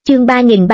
Chương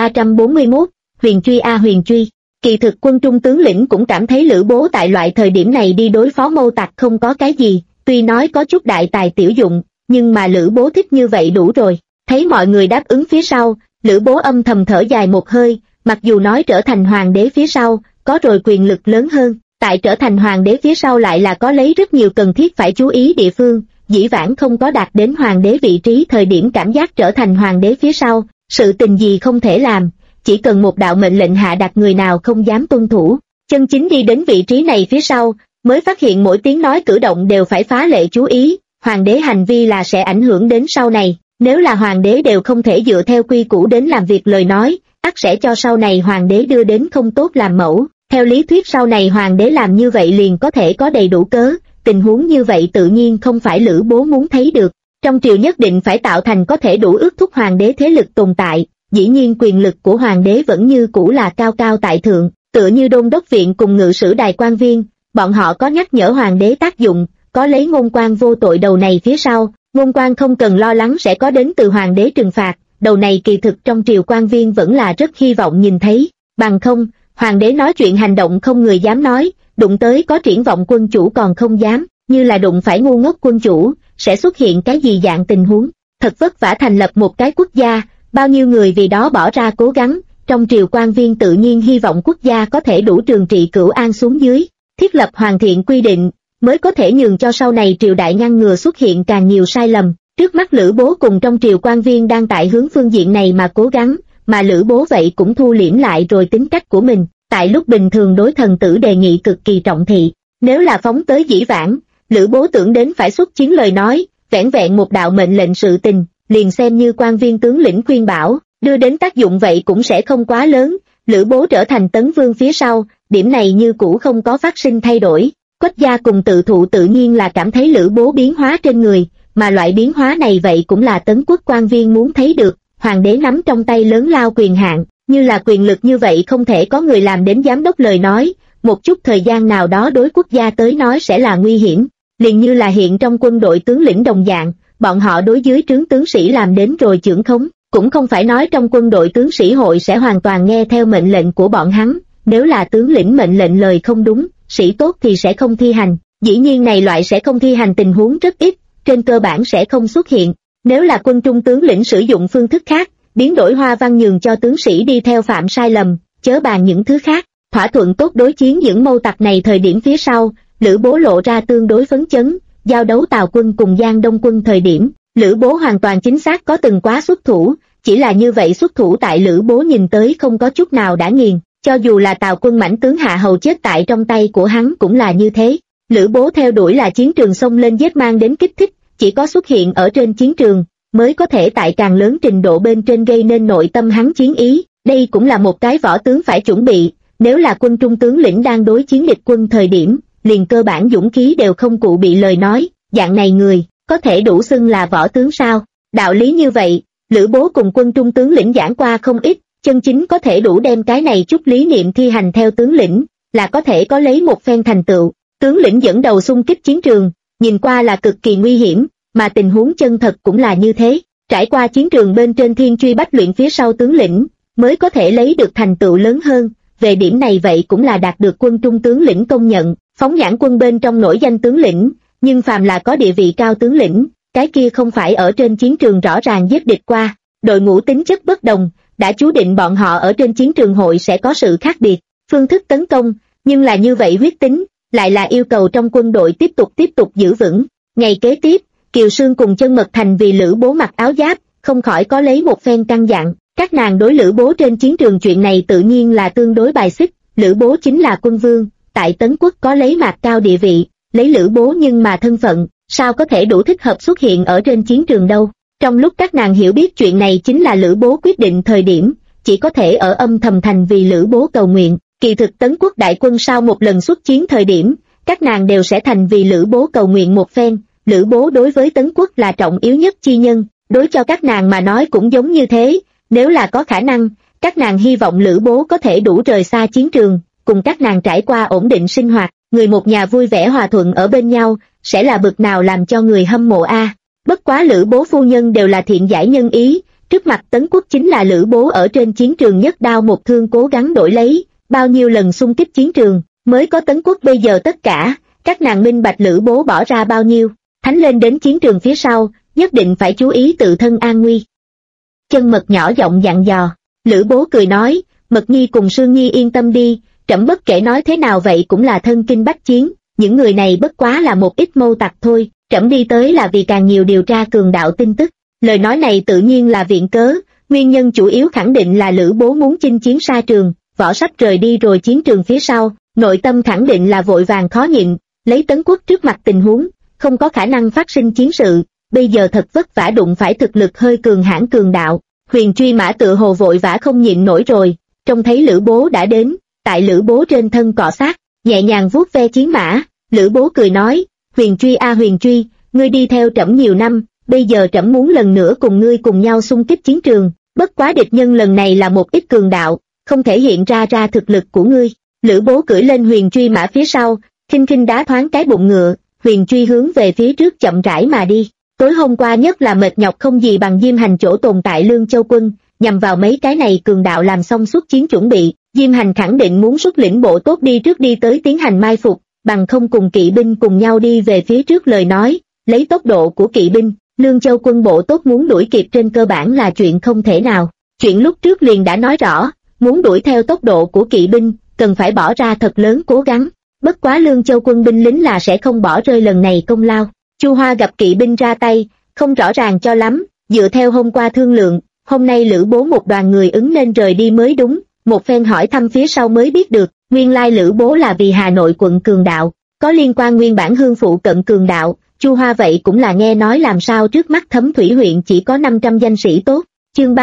3341, Huyền Truy a Huyền Truy. Kỳ thực Quân Trung tướng lĩnh cũng cảm thấy Lữ Bố tại loại thời điểm này đi đối phó Mâu Tặc không có cái gì, tuy nói có chút đại tài tiểu dụng, nhưng mà Lữ Bố thích như vậy đủ rồi. Thấy mọi người đáp ứng phía sau, Lữ Bố âm thầm thở dài một hơi, mặc dù nói trở thành hoàng đế phía sau, có rồi quyền lực lớn hơn, tại trở thành hoàng đế phía sau lại là có lấy rất nhiều cần thiết phải chú ý địa phương, dĩ vãng không có đạt đến hoàng đế vị trí thời điểm cảm giác trở thành hoàng đế phía sau, sự tình gì không thể làm, chỉ cần một đạo mệnh lệnh hạ đặt người nào không dám tuân thủ, chân chính đi đến vị trí này phía sau, mới phát hiện mỗi tiếng nói cử động đều phải phá lệ chú ý, hoàng đế hành vi là sẽ ảnh hưởng đến sau này, nếu là hoàng đế đều không thể dựa theo quy củ đến làm việc lời nói, ắt sẽ cho sau này hoàng đế đưa đến không tốt làm mẫu, theo lý thuyết sau này hoàng đế làm như vậy liền có thể có đầy đủ cớ, tình huống như vậy tự nhiên không phải Lữ Bố muốn thấy được, trong triều nhất định phải tạo thành có thể đủ ước thúc hoàng đế thế lực tồn tại, dĩ nhiên quyền lực của hoàng đế vẫn như cũ là cao cao tại thượng, tựa như đôn đốc viện cùng ngự sử đài quan viên, bọn họ có nhắc nhở hoàng đế tác dụng, có lấy ngôn quan vô tội đầu này phía sau, ngôn quan không cần lo lắng sẽ có đến từ hoàng đế trừng phạt, đầu này kỳ thực trong triều quan viên vẫn là rất hy vọng nhìn thấy, bằng không, hoàng đế nói chuyện hành động không người dám nói, đụng tới có triển vọng quân chủ còn không dám, như là đụng phải ngu ngốc quân chủ, sẽ xuất hiện cái gì dạng tình huống, thật vất vả thành lập một cái quốc gia, bao nhiêu người vì đó bỏ ra cố gắng, trong triều quan viên tự nhiên hy vọng quốc gia có thể đủ trường trị cửu an xuống dưới, thiết lập hoàn thiện quy định, mới có thể nhường cho sau này triều đại ngăn ngừa xuất hiện càng nhiều sai lầm. Trước mắt Lữ Bố cùng trong triều quan viên đang tại hướng phương diện này mà cố gắng, mà Lữ Bố vậy cũng thu liễm lại rồi tính cách của mình, tại lúc bình thường đối thần tử đề nghị cực kỳ trọng thị, nếu là phóng tới dĩ vãng, Lữ Bố tưởng đến phải xuất chiến lời nói, vẻn vẹn một đạo mệnh lệnh sự tình, liền xem như quan viên tướng lĩnh khuyên bảo, đưa đến tác dụng vậy cũng sẽ không quá lớn, Lữ Bố trở thành Tấn Vương phía sau, điểm này như cũ không có phát sinh thay đổi, Quách gia cùng Tự Thụ tự nhiên là cảm thấy Lữ Bố biến hóa trên người, mà loại biến hóa này vậy cũng là Tấn quốc quan viên muốn thấy được, hoàng đế nắm trong tay lớn lao quyền hạn, như là quyền lực như vậy không thể có người làm đến giám đốc lời nói, một chút thời gian nào đó đối quốc gia tới nói sẽ là nguy hiểm, liền như là hiện trong quân đội tướng lĩnh đồng dạng, bọn họ đối dưới trướng tướng sĩ làm đến rồi chưởng khống, cũng không phải nói trong quân đội tướng sĩ hội sẽ hoàn toàn nghe theo mệnh lệnh của bọn hắn, nếu là tướng lĩnh mệnh lệnh lời không đúng, sĩ tốt thì sẽ không thi hành, dĩ nhiên này loại sẽ không thi hành tình huống rất ít, trên cơ bản sẽ không xuất hiện, nếu là quân trung tướng lĩnh sử dụng phương thức khác, biến đổi hoa văn nhường cho tướng sĩ đi theo phạm sai lầm, chớ bàn những thứ khác, thỏa thuận tốt đối chiến những Mâu Tặc này thời điểm phía sau, Lữ Bố lộ ra tương đối phấn chấn, giao đấu Tào quân cùng Giang Đông quân thời điểm, Lữ Bố hoàn toàn chính xác có từng quá xuất thủ, chỉ là như vậy xuất thủ tại Lữ Bố nhìn tới không có chút nào đã nghiền, cho dù là Tào quân mãnh tướng Hạ Hầu chết tại trong tay của hắn cũng là như thế. Lữ Bố theo đuổi là chiến trường xông lên giết mang đến kích thích, chỉ có xuất hiện ở trên chiến trường, mới có thể tại càng lớn trình độ bên trên gây nên nội tâm hắn chiến ý, đây cũng là một cái võ tướng phải chuẩn bị, nếu là quân trung tướng lĩnh đang đối chiến địch quân thời điểm, liền cơ bản dũng khí đều không cụ bị lời nói, dạng này người, có thể đủ xưng là võ tướng sao, đạo lý như vậy, Lữ Bố cùng quân trung tướng lĩnh giảng qua không ít, chân chính có thể đủ đem cái này chút lý niệm thi hành theo tướng lĩnh, là có thể có lấy một phen thành tựu, tướng lĩnh dẫn đầu xung kích chiến trường, nhìn qua là cực kỳ nguy hiểm, mà tình huống chân thật cũng là như thế, trải qua chiến trường bên trên thiên truy bách luyện phía sau tướng lĩnh, mới có thể lấy được thành tựu lớn hơn, về điểm này vậy cũng là đạt được quân trung tướng lĩnh công nhận, phóng nhãn quân bên trong nổi danh tướng lĩnh, nhưng phàm là có địa vị cao tướng lĩnh, cái kia không phải ở trên chiến trường rõ ràng giết địch qua, đội ngũ tính chất bất đồng, đã chú định bọn họ ở trên chiến trường hội sẽ có sự khác biệt, phương thức tấn công, nhưng là như vậy huyết tính, lại là yêu cầu trong quân đội tiếp tục giữ vững. Ngày kế tiếp, Kiều Sương cùng Chân Mật Thành vì Lữ Bố mặc áo giáp, không khỏi có lấy một phen căng dặn, các nàng đối Lữ Bố trên chiến trường chuyện này tự nhiên là tương đối bài xích, Lữ Bố chính là quân vương, tại Tấn quốc có lấy mạc cao địa vị, lấy Lữ Bố nhưng mà thân phận, sao có thể đủ thích hợp xuất hiện ở trên chiến trường đâu. Trong lúc các nàng hiểu biết chuyện này chính là Lữ Bố quyết định thời điểm, chỉ có thể ở âm thầm thành vì Lữ Bố cầu nguyện, kỳ thực Tấn quốc đại quân sau một lần xuất chiến thời điểm, các nàng đều sẽ thành vì Lữ Bố cầu nguyện một phen, Lữ Bố đối với Tấn quốc là trọng yếu nhất chi nhân, đối cho các nàng mà nói cũng giống như thế, nếu là có khả năng, các nàng hy vọng Lữ Bố có thể đủ rời xa chiến trường, cùng các nàng trải qua ổn định sinh hoạt, người một nhà vui vẻ hòa thuận ở bên nhau, sẽ là bực nào làm cho người hâm mộ a. Bất quá Lữ Bố phu nhân đều là thiện giải nhân ý, Trước mặt Tấn Quốc chính là Lữ Bố ở trên chiến trường nhất đao một thương cố gắng đổi lấy, bao nhiêu lần xung kích chiến trường, mới có Tấn Quốc bây giờ tất cả, các nàng minh bạch Lữ Bố bỏ ra bao nhiêu, thánh lên đến chiến trường phía sau, nhất định phải chú ý tự thân an nguy. Chân Mật nhỏ giọng dặn dò, Lữ Bố cười nói, Mật Nhi cùng Sương Nhi yên tâm đi, trẫm bất kể nói thế nào vậy cũng là thân kinh bách chiến, những người này bất quá là một ít mâu tặc thôi, trẫm đi tới là vì càng nhiều điều tra cường đạo tin tức. Lời nói này tự nhiên là viện cớ, nguyên nhân chủ yếu khẳng định là Lữ Bố muốn chinh chiến xa trường, võ sách rời đi rồi chiến trường phía sau, nội tâm khẳng định là vội vàng khó nhịn, lấy Tấn Quốc trước mặt tình huống, không có khả năng phát sinh chiến sự, bây giờ thật vất vả đụng phải thực lực hơi cường hãn cường đạo, Huyền Truy Mã tự hồ vội vã không nhịn nổi rồi, trông thấy Lữ Bố đã đến, tại Lữ Bố trên thân cọ sát, nhẹ nhàng vuốt ve chiến mã, Lữ Bố cười nói, Huyền Truy a Huyền Truy, ngươi đi theo trẫm nhiều năm, bây giờ trẫm muốn lần nữa cùng ngươi cùng nhau xung kích chiến trường, bất quá địch nhân lần này là một ít cường đạo, không thể hiện ra thực lực của ngươi. Lữ Bố cưỡi lên Huyền Truy Mã phía sau, khinh khinh đá thoáng cái bụng ngựa, Huyền Truy hướng về phía trước chậm rãi mà đi. Tối hôm qua nhất là mệt nhọc không gì bằng Diêm Hành chỗ tồn tại Lương Châu quân, nhằm vào mấy cái này cường đạo làm xong xuất chiến chuẩn bị, Diêm Hành khẳng định muốn xuất lĩnh bộ tốt đi trước đi tới tiến hành mai phục, bằng không cùng kỵ binh cùng nhau đi về phía trước lời nói, lấy tốc độ của kỵ binh, Lương Châu quân bộ tốt muốn đuổi kịp trên cơ bản là chuyện không thể nào. Chuyện lúc trước liền đã nói rõ, muốn đuổi theo tốc độ của kỵ binh, cần phải bỏ ra thật lớn cố gắng. Bất quá Lương Châu quân binh lính là sẽ không bỏ rơi lần này công lao. Chu Hoa gặp kỵ binh ra tay, không rõ ràng cho lắm, dựa theo hôm qua thương lượng, hôm nay Lữ Bố một đoàn người ứng nên rời đi mới đúng, một phen hỏi thăm phía sau mới biết được, nguyên lai Lữ Bố là vì Hà Nội quận cường đạo, có liên quan nguyên bản hương phụ cận cường đạo. Chu Hoa vậy cũng là nghe nói làm sao trước mắt Thấm Thủy huyện chỉ có 500 danh sĩ tốt. Chương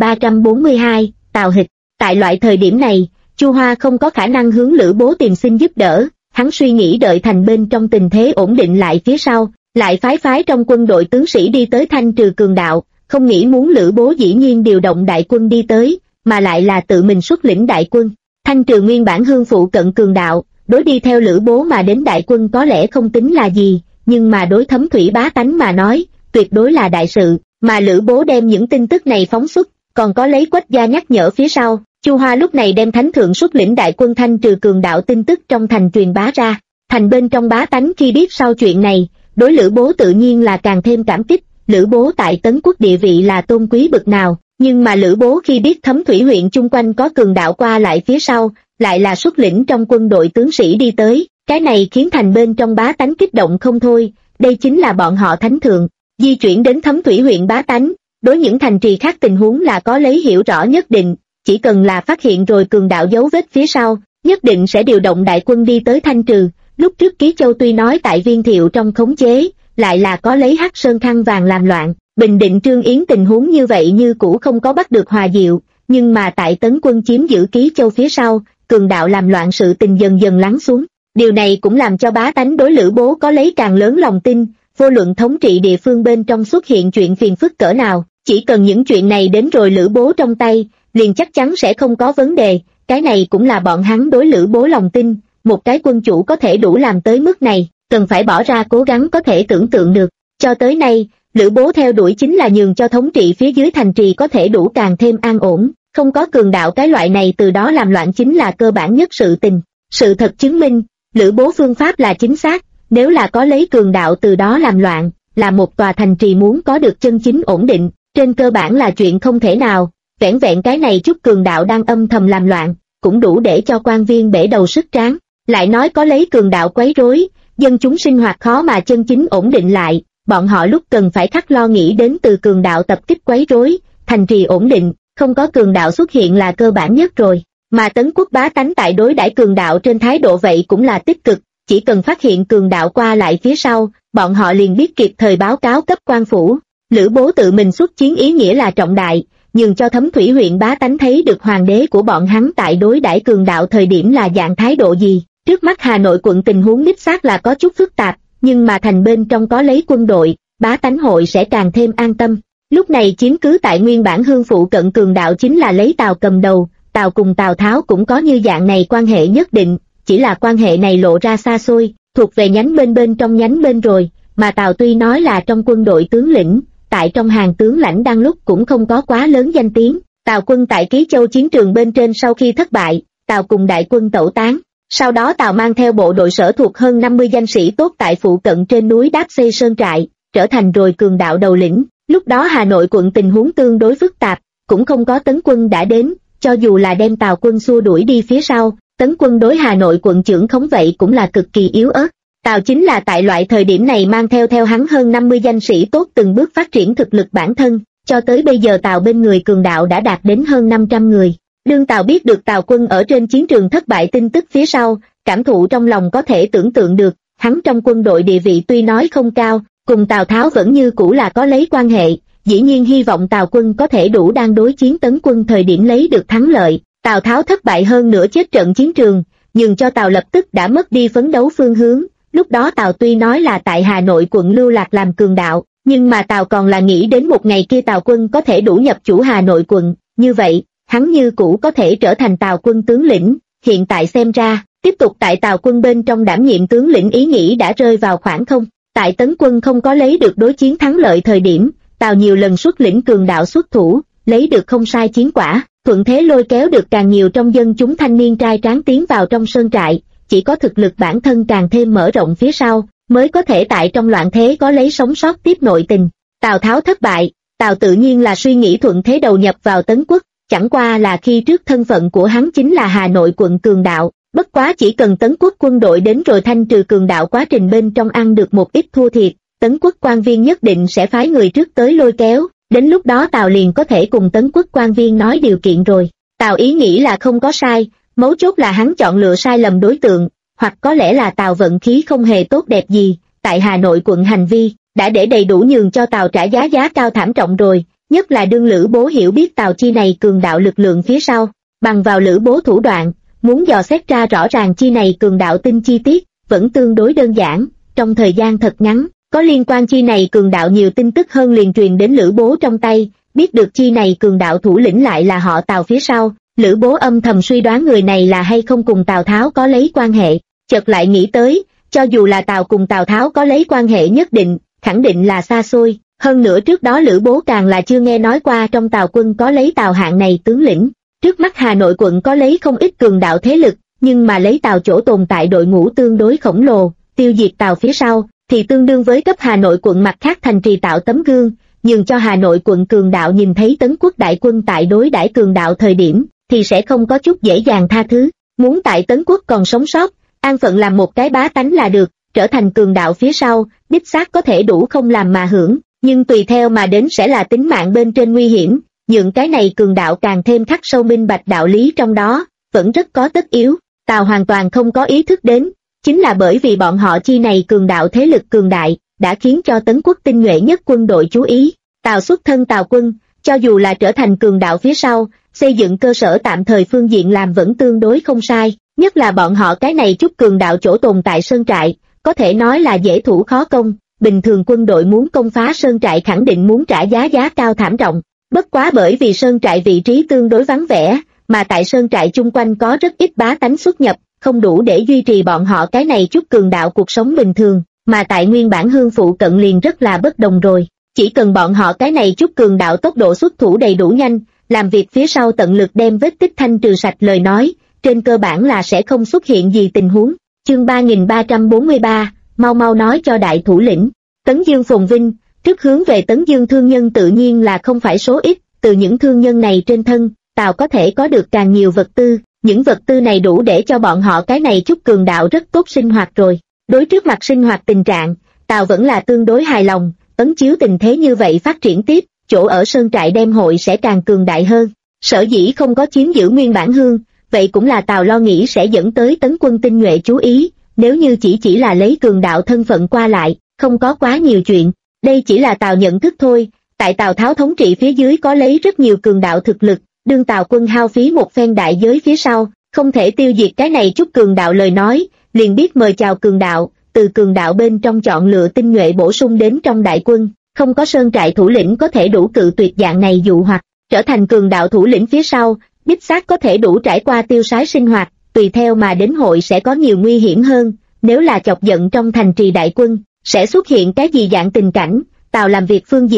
3342, Tào Hịch. Tại loại thời điểm này, Chu Hoa không có khả năng hướng Lữ Bố tìm xin giúp đỡ, hắn suy nghĩ đợi thành bên trong tình thế ổn định lại phía sau, lại phái trong quân đội tướng sĩ đi tới thanh trừ cường đạo, không nghĩ muốn Lữ Bố dĩ nhiên điều động đại quân đi tới, mà lại là tự mình xuất lĩnh đại quân, thanh trừ nguyên bản hương phụ cận cường đạo, đối đi theo Lữ Bố mà đến đại quân có lẽ không tính là gì, nhưng mà đối Thấm Thủy bá tánh mà nói, tuyệt đối là đại sự, mà Lữ Bố đem những tin tức này phóng xuất, còn có lấy Quách gia nhắc nhở phía sau, Chu Hoa lúc này đem thánh thượng xuất lĩnh đại quân thanh trừ cường đạo tin tức trong thành truyền bá ra, thành bên trong bá tánh khi biết sau chuyện này, đối Lữ Bố tự nhiên là càng thêm cảm kích, Lữ Bố tại Tấn Quốc địa vị là tôn quý bực nào, nhưng mà Lữ Bố khi biết Thấm Thủy huyện chung quanh có cường đạo qua lại phía sau, lại là xuất lĩnh trong quân đội tướng sĩ đi tới, cái này khiến thành bên trong bá tánh kích động không thôi, đây chính là bọn họ thánh thượng, di chuyển đến Thấm Thủy huyện bá tánh, đối những thành trì khác tình huống là có lấy hiểu rõ nhất định, chỉ cần là phát hiện rồi cường đạo dấu vết phía sau, nhất định sẽ điều động đại quân đi tới thanh trừ. Lúc trước Ký Châu tuy nói tại Viên Thiệu trong khống chế, lại là có lấy Hắc Sơn khăn vàng làm loạn, Bình Định Trương Yến tình huống như vậy như cũ không có bắt được hòa diệu, nhưng mà tại Tấn quân chiếm giữ Ký Châu phía sau, cường đạo làm loạn sự tình dần dần lắng xuống. Điều này cũng làm cho bá tánh đối Lữ Bố có lấy càng lớn lòng tin, vô luận thống trị địa phương bên trong xuất hiện chuyện phiền phức cỡ nào, chỉ cần những chuyện này đến rồi Lữ Bố trong tay, liền chắc chắn sẽ không có vấn đề, cái này cũng là bọn hắn đối Lữ Bố lòng tin, một cái quân chủ có thể đủ làm tới mức này, cần phải bỏ ra cố gắng có thể tưởng tượng được. Cho tới nay, Lữ Bố theo đuổi chính là nhường cho thống trị phía dưới thành trì có thể đủ càng thêm an ổn, không có cường đạo cái loại này từ đó làm loạn chính là cơ bản nhất sự tình. Sự thật chứng minh, Lữ Bố phương pháp là chính xác, nếu là có lấy cường đạo từ đó làm loạn, là một tòa thành trì muốn có được chân chính ổn định, trên cơ bản là chuyện không thể nào, vẻn vẹn cái này chút cường đạo đang âm thầm làm loạn, cũng đủ để cho quan viên bể đầu sức tráng, lại nói có lấy cường đạo quấy rối, dân chúng sinh hoạt khó mà chân chính ổn định lại, bọn họ lúc cần phải khắc lo nghĩ đến từ cường đạo tập kích quấy rối, thành trì ổn định, không có cường đạo xuất hiện là cơ bản nhất rồi. Mà Tấn Quốc bá tánh tại đối đãi cường đạo trên thái độ vậy cũng là tích cực, chỉ cần phát hiện cường đạo qua lại phía sau, bọn họ liền biết kịp thời báo cáo cấp quan phủ. Lữ Bố tự mình xuất chiến ý nghĩa là trọng đại, nhường cho Thấm Thủy huyện bá tánh thấy được hoàng đế của bọn hắn tại đối đãi cường đạo thời điểm là dạng thái độ gì. Trước mắt Hà Nội quận tình huống đích xác là có chút phức tạp, nhưng mà thành bên trong có lấy quân đội, bá tánh hội sẽ càng thêm an tâm. Lúc này chiếm cứ tại nguyên bản hương phụ cận cường đạo chính là lấy Tào cầm đầu, Tào cùng Tào Tháo cũng có như dạng này quan hệ nhất định, chỉ là quan hệ này lộ ra xa xôi, thuộc về nhánh bên trong nhánh bên rồi, mà Tào tuy nói là trong quân đội tướng lĩnh, tại trong hàng tướng lãnh đang lúc cũng không có quá lớn danh tiếng. Tào quân tại Ký Châu chiến trường bên trên sau khi thất bại, Tào cùng đại quân tẩu tán. Sau đó Tào mang theo bộ đội sở thuộc hơn 50 danh sĩ tốt tại phụ cận trên núi đáp xây sơn trại, trở thành rồi cường đạo đầu lĩnh. Lúc đó Hà Nội quận tình huống tương đối phức tạp, cũng không có tấn quân đã đến, cho dù là đem Tào quân xua đuổi đi phía sau, tấn quân đối Hà Nội quận trưởng khống vậy cũng là cực kỳ yếu ớt. Tào chính là tại loại thời điểm này mang theo hắn hơn 50 danh sĩ tốt từng bước phát triển thực lực bản thân, cho tới bây giờ Tào bên người cường đạo đã đạt đến hơn 500 người. Đương Tào biết được Tào quân ở trên chiến trường thất bại tin tức phía sau, cảm thụ trong lòng có thể tưởng tượng được, hắn trong quân đội địa vị tuy nói không cao, cùng Tào Tháo vẫn như cũ là có lấy quan hệ, dĩ nhiên hy vọng Tào quân có thể đủ đang đối chiến tấn quân thời điểm lấy được thắng lợi. Tào Tháo thất bại hơn nữa chết trận chiến trường, nhường cho Tào lập tức đã mất đi phấn đấu phương hướng. Lúc đó Tào tuy nói là tại Hà Nội quận lưu lạc làm cường đạo, nhưng mà Tào còn là nghĩ đến một ngày kia Tào quân có thể đủ nhập chủ Hà Nội quận, như vậy, hắn như cũ có thể trở thành Tào quân tướng lĩnh. Hiện tại xem ra, tiếp tục tại Tào quân bên trong đảm nhiệm tướng lĩnh ý nghĩ đã rơi vào khoảng không. Tại tấn quân không có lấy được đối chiến thắng lợi thời điểm, Tào nhiều lần xuất lĩnh cường đạo xuất thủ, lấy được không sai chiến quả, thuận thế lôi kéo được càng nhiều trong dân chúng thanh niên trai tráng tiến vào trong sơn trại. Chỉ có thực lực bản thân càng thêm mở rộng phía sau, mới có thể tại trong loạn thế có lấy sống sót tiếp nội tình. Tào Tháo thất bại, Tào tự nhiên là suy nghĩ thuận thế đầu nhập vào Tấn Quốc, chẳng qua là khi trước thân phận của hắn chính là Hà Nội quận cường đạo, bất quá chỉ cần Tấn Quốc quân đội đến rồi thanh trừ cường đạo quá trình bên trong ăn được một ít thua thiệt, Tấn Quốc quan viên nhất định sẽ phái người trước tới lôi kéo, đến lúc đó Tào liền có thể cùng Tấn Quốc quan viên nói điều kiện rồi. Tào ý nghĩ là không có sai, mấu chốt là hắn chọn lựa sai lầm đối tượng, hoặc có lẽ là Tào vận khí không hề tốt đẹp gì, tại Hà Nội quận hành vi, đã để đầy đủ nhường cho Tào trả giá cao thảm trọng rồi, nhất là đương Lữ Bố hiểu biết Tào chi này cường đạo lực lượng phía sau, bằng vào Lữ Bố thủ đoạn, muốn dò xét ra rõ ràng chi này cường đạo tin chi tiết, vẫn tương đối đơn giản, trong thời gian thật ngắn, có liên quan chi này cường đạo nhiều tin tức hơn liền truyền đến Lữ Bố trong tay, biết được chi này cường đạo thủ lĩnh lại là họ Tào phía sau. Lữ Bố âm thầm suy đoán người này là hay không cùng Tào Tháo có lấy quan hệ, chợt lại nghĩ tới, cho dù là Tào cùng Tào Tháo có lấy quan hệ nhất định, khẳng định là xa xôi, hơn nữa trước đó Lữ Bố càng là chưa nghe nói qua trong Tào quân có lấy Tào hạng này tướng lĩnh, trước mắt Hà Nội quận có lấy không ít cường đạo thế lực, nhưng mà lấy Tào chỗ tồn tại đội ngũ tương đối khổng lồ, tiêu diệt Tào phía sau, thì tương đương với cấp Hà Nội quận mặt khác thành trì tạo tấm gương, nhường cho Hà Nội quận cường đạo nhìn thấy Tấn Quốc đại quân tại đối đãi cường đạo thời điểm, thì sẽ không có chút dễ dàng tha thứ. Muốn tại Tấn Quốc còn sống sót, an phận làm một cái bá tánh là được, trở thành cường đạo phía sau, đích xác có thể đủ không làm mà hưởng, nhưng tùy theo mà đến sẽ là tính mạng bên trên nguy hiểm, nhượng cái này cường đạo càng thêm khắc sâu minh bạch đạo lý trong đó, vẫn rất có tất yếu. Tào hoàn toàn không có ý thức đến, chính là bởi vì bọn họ chi này cường đạo thế lực cường đại, đã khiến cho Tấn Quốc tinh nhuệ nhất quân đội chú ý. Tào xuất thân Tào quân, cho dù là trở thành cường đạo phía sau, xây dựng cơ sở tạm thời phương diện làm vẫn tương đối không sai, nhất là bọn họ cái này chút cường đạo chỗ tồn tại sơn trại, có thể nói là dễ thủ khó công, bình thường quân đội muốn công phá sơn trại khẳng định muốn trả giá cao thảm trọng, bất quá bởi vì sơn trại vị trí tương đối vắng vẻ, mà tại sơn trại chung quanh có rất ít bá tánh xuất nhập, không đủ để duy trì bọn họ cái này chút cường đạo cuộc sống bình thường, mà tại nguyên bản hương phụ cận liền rất là bất đồng rồi, chỉ cần bọn họ cái này chút cường đạo tốc độ xuất thủ đầy đủ nhanh, làm việc phía sau tận lực đem vết tích thanh trừ sạch lời nói, trên cơ bản là sẽ không xuất hiện gì tình huống. Chương 3343, mau nói cho đại thủ lĩnh. Tấn Dương phồn vinh, trước hướng về Tấn Dương thương nhân tự nhiên là không phải số ít, từ những thương nhân này trên thân, Tào có thể có được càng nhiều vật tư, những vật tư này đủ để cho bọn họ cái này chút cường đạo rất tốt sinh hoạt rồi. Đối trước mặt sinh hoạt tình trạng, Tào vẫn là tương đối hài lòng, ấn chiếu tình thế như vậy phát triển tiếp, chỗ ở sơn trại đem hội sẽ càng cường đại hơn. Sở dĩ không có chiếm giữ nguyên bản hương, vậy cũng là Tào lo nghĩ sẽ dẫn tới Tấn quân tinh nhuệ chú ý, nếu như chỉ là lấy cường đạo thân phận qua lại, không có quá nhiều chuyện. Đây chỉ là Tào nhận thức thôi, tại Tào Tháo thống trị phía dưới có lấy rất nhiều cường đạo thực lực, đương Tào quân hao phí một phen đại giới phía sau, không thể tiêu diệt cái này chút cường đạo lời nói, liền biết mời chào cường đạo, từ cường đạo bên trong chọn lựa tinh nhuệ bổ sung đến trong đại quân, không có sơn trại thủ lĩnh có thể đủ cự tuyệt dạng này dụ hoặc, trở thành cường đạo thủ lĩnh phía sau, đích xác có thể đủ trải qua tiêu sái sinh hoạt, tùy theo mà đến hội sẽ có nhiều nguy hiểm hơn, nếu là chọc giận trong thành trì đại quân, sẽ xuất hiện cái gì dạng tình cảnh, Tào làm việc phương diện,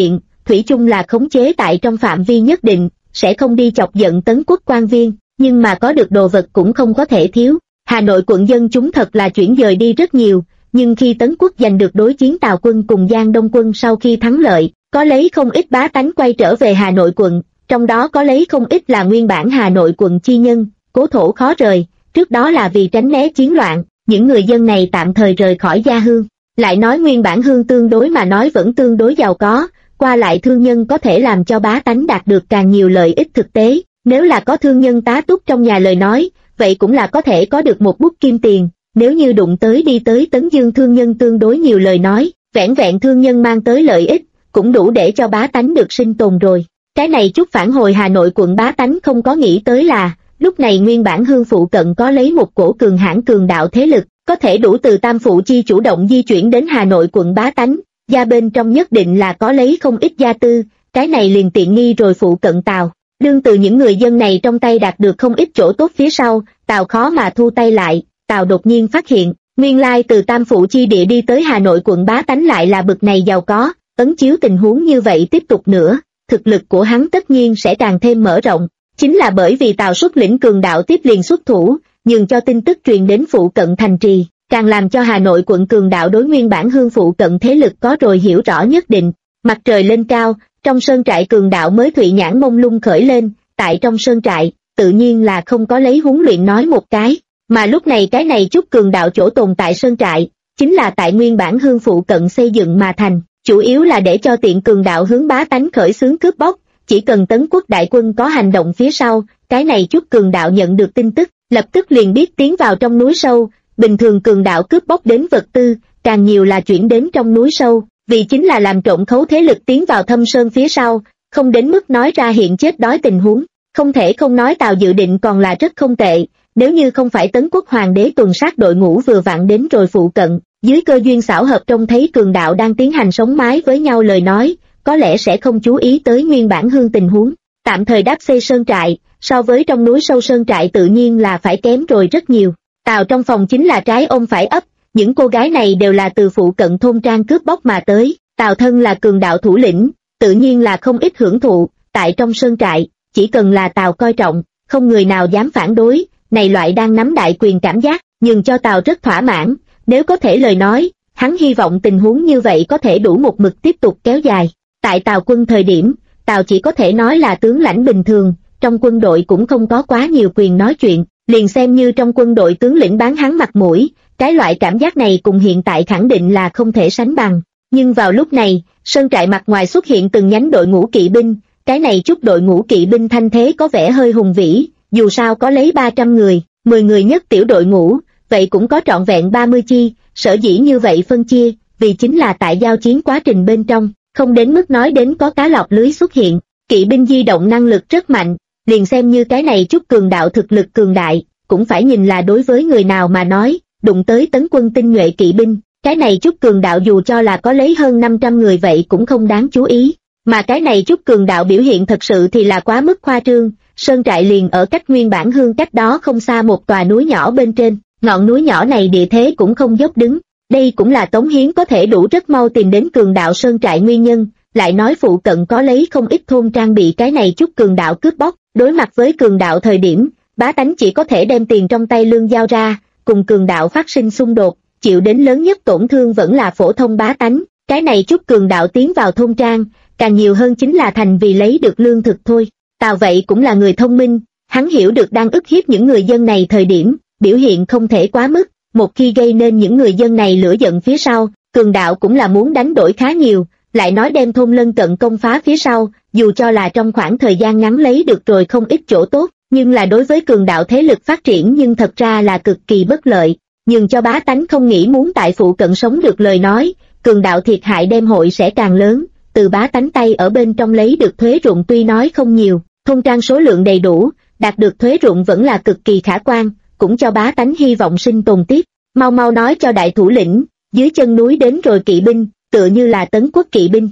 thủy chung là khống chế tại trong phạm vi nhất định, sẽ không đi chọc giận Tấn quốc quan viên, nhưng mà có được đồ vật cũng không có thể thiếu. Hà Nội quận dân chúng thật là chuyển dời đi rất nhiều, nhưng khi Tấn quốc giành được đối chiến Tào quân cùng Giang Đông quân sau khi thắng lợi, có lấy không ít bá tánh quay trở về Hà Nội quận, trong đó có lấy không ít là nguyên bản Hà Nội quận chi nhân, cố thổ khó rời, trước đó là vì tránh né chiến loạn, những người dân này tạm thời rời khỏi gia hương. Lại nói nguyên bản hương tương đối mà nói vẫn tương đối giàu có, qua lại thương nhân có thể làm cho bá tánh đạt được càng nhiều lợi ích thực tế, nếu là có thương nhân tá túc trong nhà lời nói, vậy cũng là có thể có được một bút kim tiền, nếu như đụng tới đi tới Tấn Dương thương nhân tương đối nhiều lời nói, vẻn vẹn thương nhân mang tới lợi ích, cũng đủ để cho bá tánh được sinh tồn rồi. Cái này chút phản hồi Hà Nội quận bá tánh không có nghĩ tới là, lúc này nguyên bản hương phụ cận có lấy một cổ cường hãn cường đạo thế lực, có thể đủ từ Tam Phụ Chi chủ động di chuyển đến Hà Nội quận bá tánh, gia bên trong nhất định là có lấy không ít gia tư, cái này liền tiện nghi rồi phụ cận Tào. Đương từ những người dân này trong tay đạt được không ít chỗ tốt phía sau, Tào khó mà thu tay lại, Tào đột nhiên phát hiện, nguyên lai từ Tam Phụ Chi địa đi tới Hà Nội quận bá tánh lại là bực này giàu có, ấn chiếu tình huống như vậy tiếp tục nữa, thực lực của hắn tất nhiên sẽ càng thêm mở rộng, chính là bởi vì Tào xuất lĩnh cường đạo tiếp liền xuất thủ, nhường cho tin tức truyền đến phụ cận thành trì, càng làm cho Hà Nội quận cường đạo đối nguyên bản hương phụ cận thế lực có rồi hiểu rõ nhất định. Mặt trời lên cao, trong sơn trại cường đạo mới thụy nhãn mông lung khởi lên, tại trong sơn trại, tự nhiên là không có lấy huấn luyện nói một cái, mà lúc này cái này chút cường đạo chỗ tồn tại sơn trại, chính là tại nguyên bản hương phụ cận xây dựng mà thành, chủ yếu là để cho tiện cường đạo hướng bá tánh khởi xướng cướp bóc, chỉ cần Tấn quốc đại quân có hành động phía sau, cái này chút cường đạo nhận được tin tức, lập tức liền biết tiến vào trong núi sâu, bình thường cường đạo cướp bóc đến vật tư, càng nhiều là chuyển đến trong núi sâu, vì chính là làm trộm khấu thế lực tiến vào thâm sơn phía sau, không đến mức nói ra hiện chết đói tình huống, không thể không nói Tào dự định còn là rất không tệ, nếu như không phải Tấn quốc hoàng đế tuần sát đội ngũ vừa vặn đến rồi phụ cận, dưới cơ duyên xảo hợp trông thấy cường đạo đang tiến hành sống mái với nhau lời nói, có lẽ sẽ không chú ý tới nguyên bản hương tình huống, tạm thời đáp xây sơn trại, so với trong núi sâu sơn trại tự nhiên là phải kém rồi rất nhiều. Tào trong phòng chính là trái ôm phải ấp, những cô gái này đều là từ phụ cận thôn trang cướp bóc mà tới, Tào thân là cường đạo thủ lĩnh, tự nhiên là không ít hưởng thụ, tại trong sơn trại, chỉ cần là Tào coi trọng, không người nào dám phản đối, này loại đang nắm đại quyền cảm giác, nhường cho Tào rất thỏa mãn, nếu có thể lời nói, hắn hy vọng tình huống như vậy có thể đủ một mực tiếp tục kéo dài. Tại Tào quân thời điểm, Tào chỉ có thể nói là tướng lãnh bình thường, trong quân đội cũng không có quá nhiều quyền nói chuyện, liền xem như trong quân đội tướng lĩnh bán hắn mặt mũi, cái loại cảm giác này cùng hiện tại khẳng định là không thể sánh bằng. Nhưng vào lúc này, sơn trại mặt ngoài xuất hiện từng nhánh đội ngũ kỵ binh, cái này chút đội ngũ kỵ binh thanh thế có vẻ hơi hùng vĩ, dù sao có lấy 300 người, 10 người nhất tiểu đội ngũ, vậy cũng có trọn vẹn 30 chi, sở dĩ như vậy phân chia, vì chính là tại giao chiến quá trình bên trong, không đến mức nói đến có cá lọt lưới xuất hiện, kỵ binh di động năng lực rất mạnh, liền xem như cái này chút cường đạo thực lực cường đại, cũng phải nhìn là đối với người nào mà nói, đụng tới tấn quân tinh nhuệ kỵ binh, cái này chút cường đạo dù cho là có lấy hơn 500 người vậy cũng không đáng chú ý, mà cái này chút cường đạo biểu hiện thật sự thì là quá mức khoa trương, sơn trại liền ở cách nguyên bản hương cách đó không xa một tòa núi nhỏ bên trên, ngọn núi nhỏ này địa thế cũng không dốc đứng, đây cũng là Tống Hiến có thể đủ rất mau tìm đến cường đạo sơn trại nguyên nhân, lại nói phụ cận có lấy không ít thôn trang bị cái này chút cường đạo cướp bóc, đối mặt với cường đạo thời điểm, bá tánh chỉ có thể đem tiền trong tay lương giao ra, cùng cường đạo phát sinh xung đột, chịu đến lớn nhất tổn thương vẫn là phổ thông bá tánh, cái này chút cường đạo tiến vào thôn trang, càng nhiều hơn chính là thành vì lấy được lương thực thôi. Tào vậy cũng là người thông minh, hắn hiểu được đang ức hiếp những người dân này thời điểm, biểu hiện không thể quá mức, một khi gây nên những người dân này lửa giận phía sau, cường đạo cũng là muốn đánh đổi khá nhiều, lại nói đem thôn lân cận công phá phía sau, dù cho là trong khoảng thời gian ngắn lấy được rồi không ít chỗ tốt, nhưng là đối với cường đạo thế lực phát triển nhưng thật ra là cực kỳ bất lợi, nhưng cho bá tánh không nghĩ muốn tại phụ cận sống được lời nói, cường đạo thiệt hại đem hội sẽ càng lớn, từ bá tánh tay ở bên trong lấy được thuế ruộng tuy nói không nhiều, thôn trang số lượng đầy đủ, đạt được thuế ruộng vẫn là cực kỳ khả quan, cũng cho bá tánh hy vọng sinh tồn tiếp. Mau mau nói cho đại thủ lĩnh, dưới chân núi đến rồi kỵ binh, tựa như là Tấn quốc kỵ binh.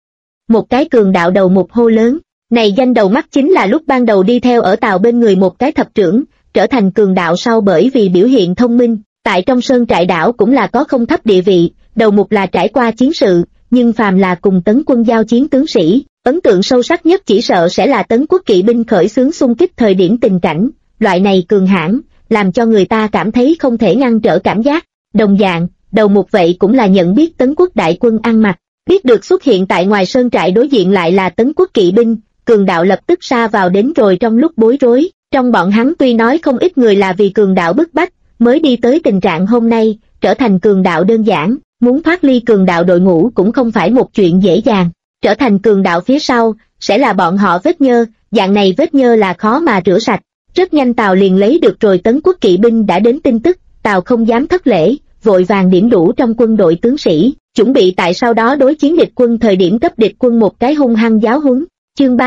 Một cái cường đạo đầu một hô lớn, này danh đầu mắt chính là lúc ban đầu đi theo ở Tào bên người một cái thập trưởng, trở thành cường đạo sau bởi vì biểu hiện thông minh, tại trong sơn trại đảo cũng là có không thấp địa vị, đầu mục là trải qua chiến sự, nhưng phàm là cùng Tấn quân giao chiến tướng sĩ, ấn tượng sâu sắc nhất chỉ sợ sẽ là Tấn quốc kỵ binh khởi xướng xung kích thời điểm tình cảnh, loại này cường hãn, làm cho người ta cảm thấy không thể ngăn trở cảm giác. Đồng dạng, đầu mục vậy cũng là nhận biết Tấn quốc đại quân ăn mặc, biết được xuất hiện tại ngoài sơn trại đối diện lại là Tấn quốc kỵ binh, cường đạo lập tức sa vào đến rồi trong lúc bối rối. Trong bọn hắn tuy nói không ít người là vì cường đạo bức bách, mới đi tới tình trạng hôm nay, trở thành cường đạo đơn giản, muốn thoát ly cường đạo đội ngũ cũng không phải một chuyện dễ dàng. Trở thành cường đạo phía sau, sẽ là bọn họ vết nhơ, dạng này vết nhơ là khó mà rửa sạch. Rất nhanh Tào liền lấy được rồi Tấn quốc kỵ binh đã đến tin tức, Tào không dám thất lễ, vội vàng điểm đủ trong quân đội tướng sĩ, chuẩn bị tại sau đó đối chiến địch quân thời điểm cấp địch quân một cái hung hăng giáo huấn. Chương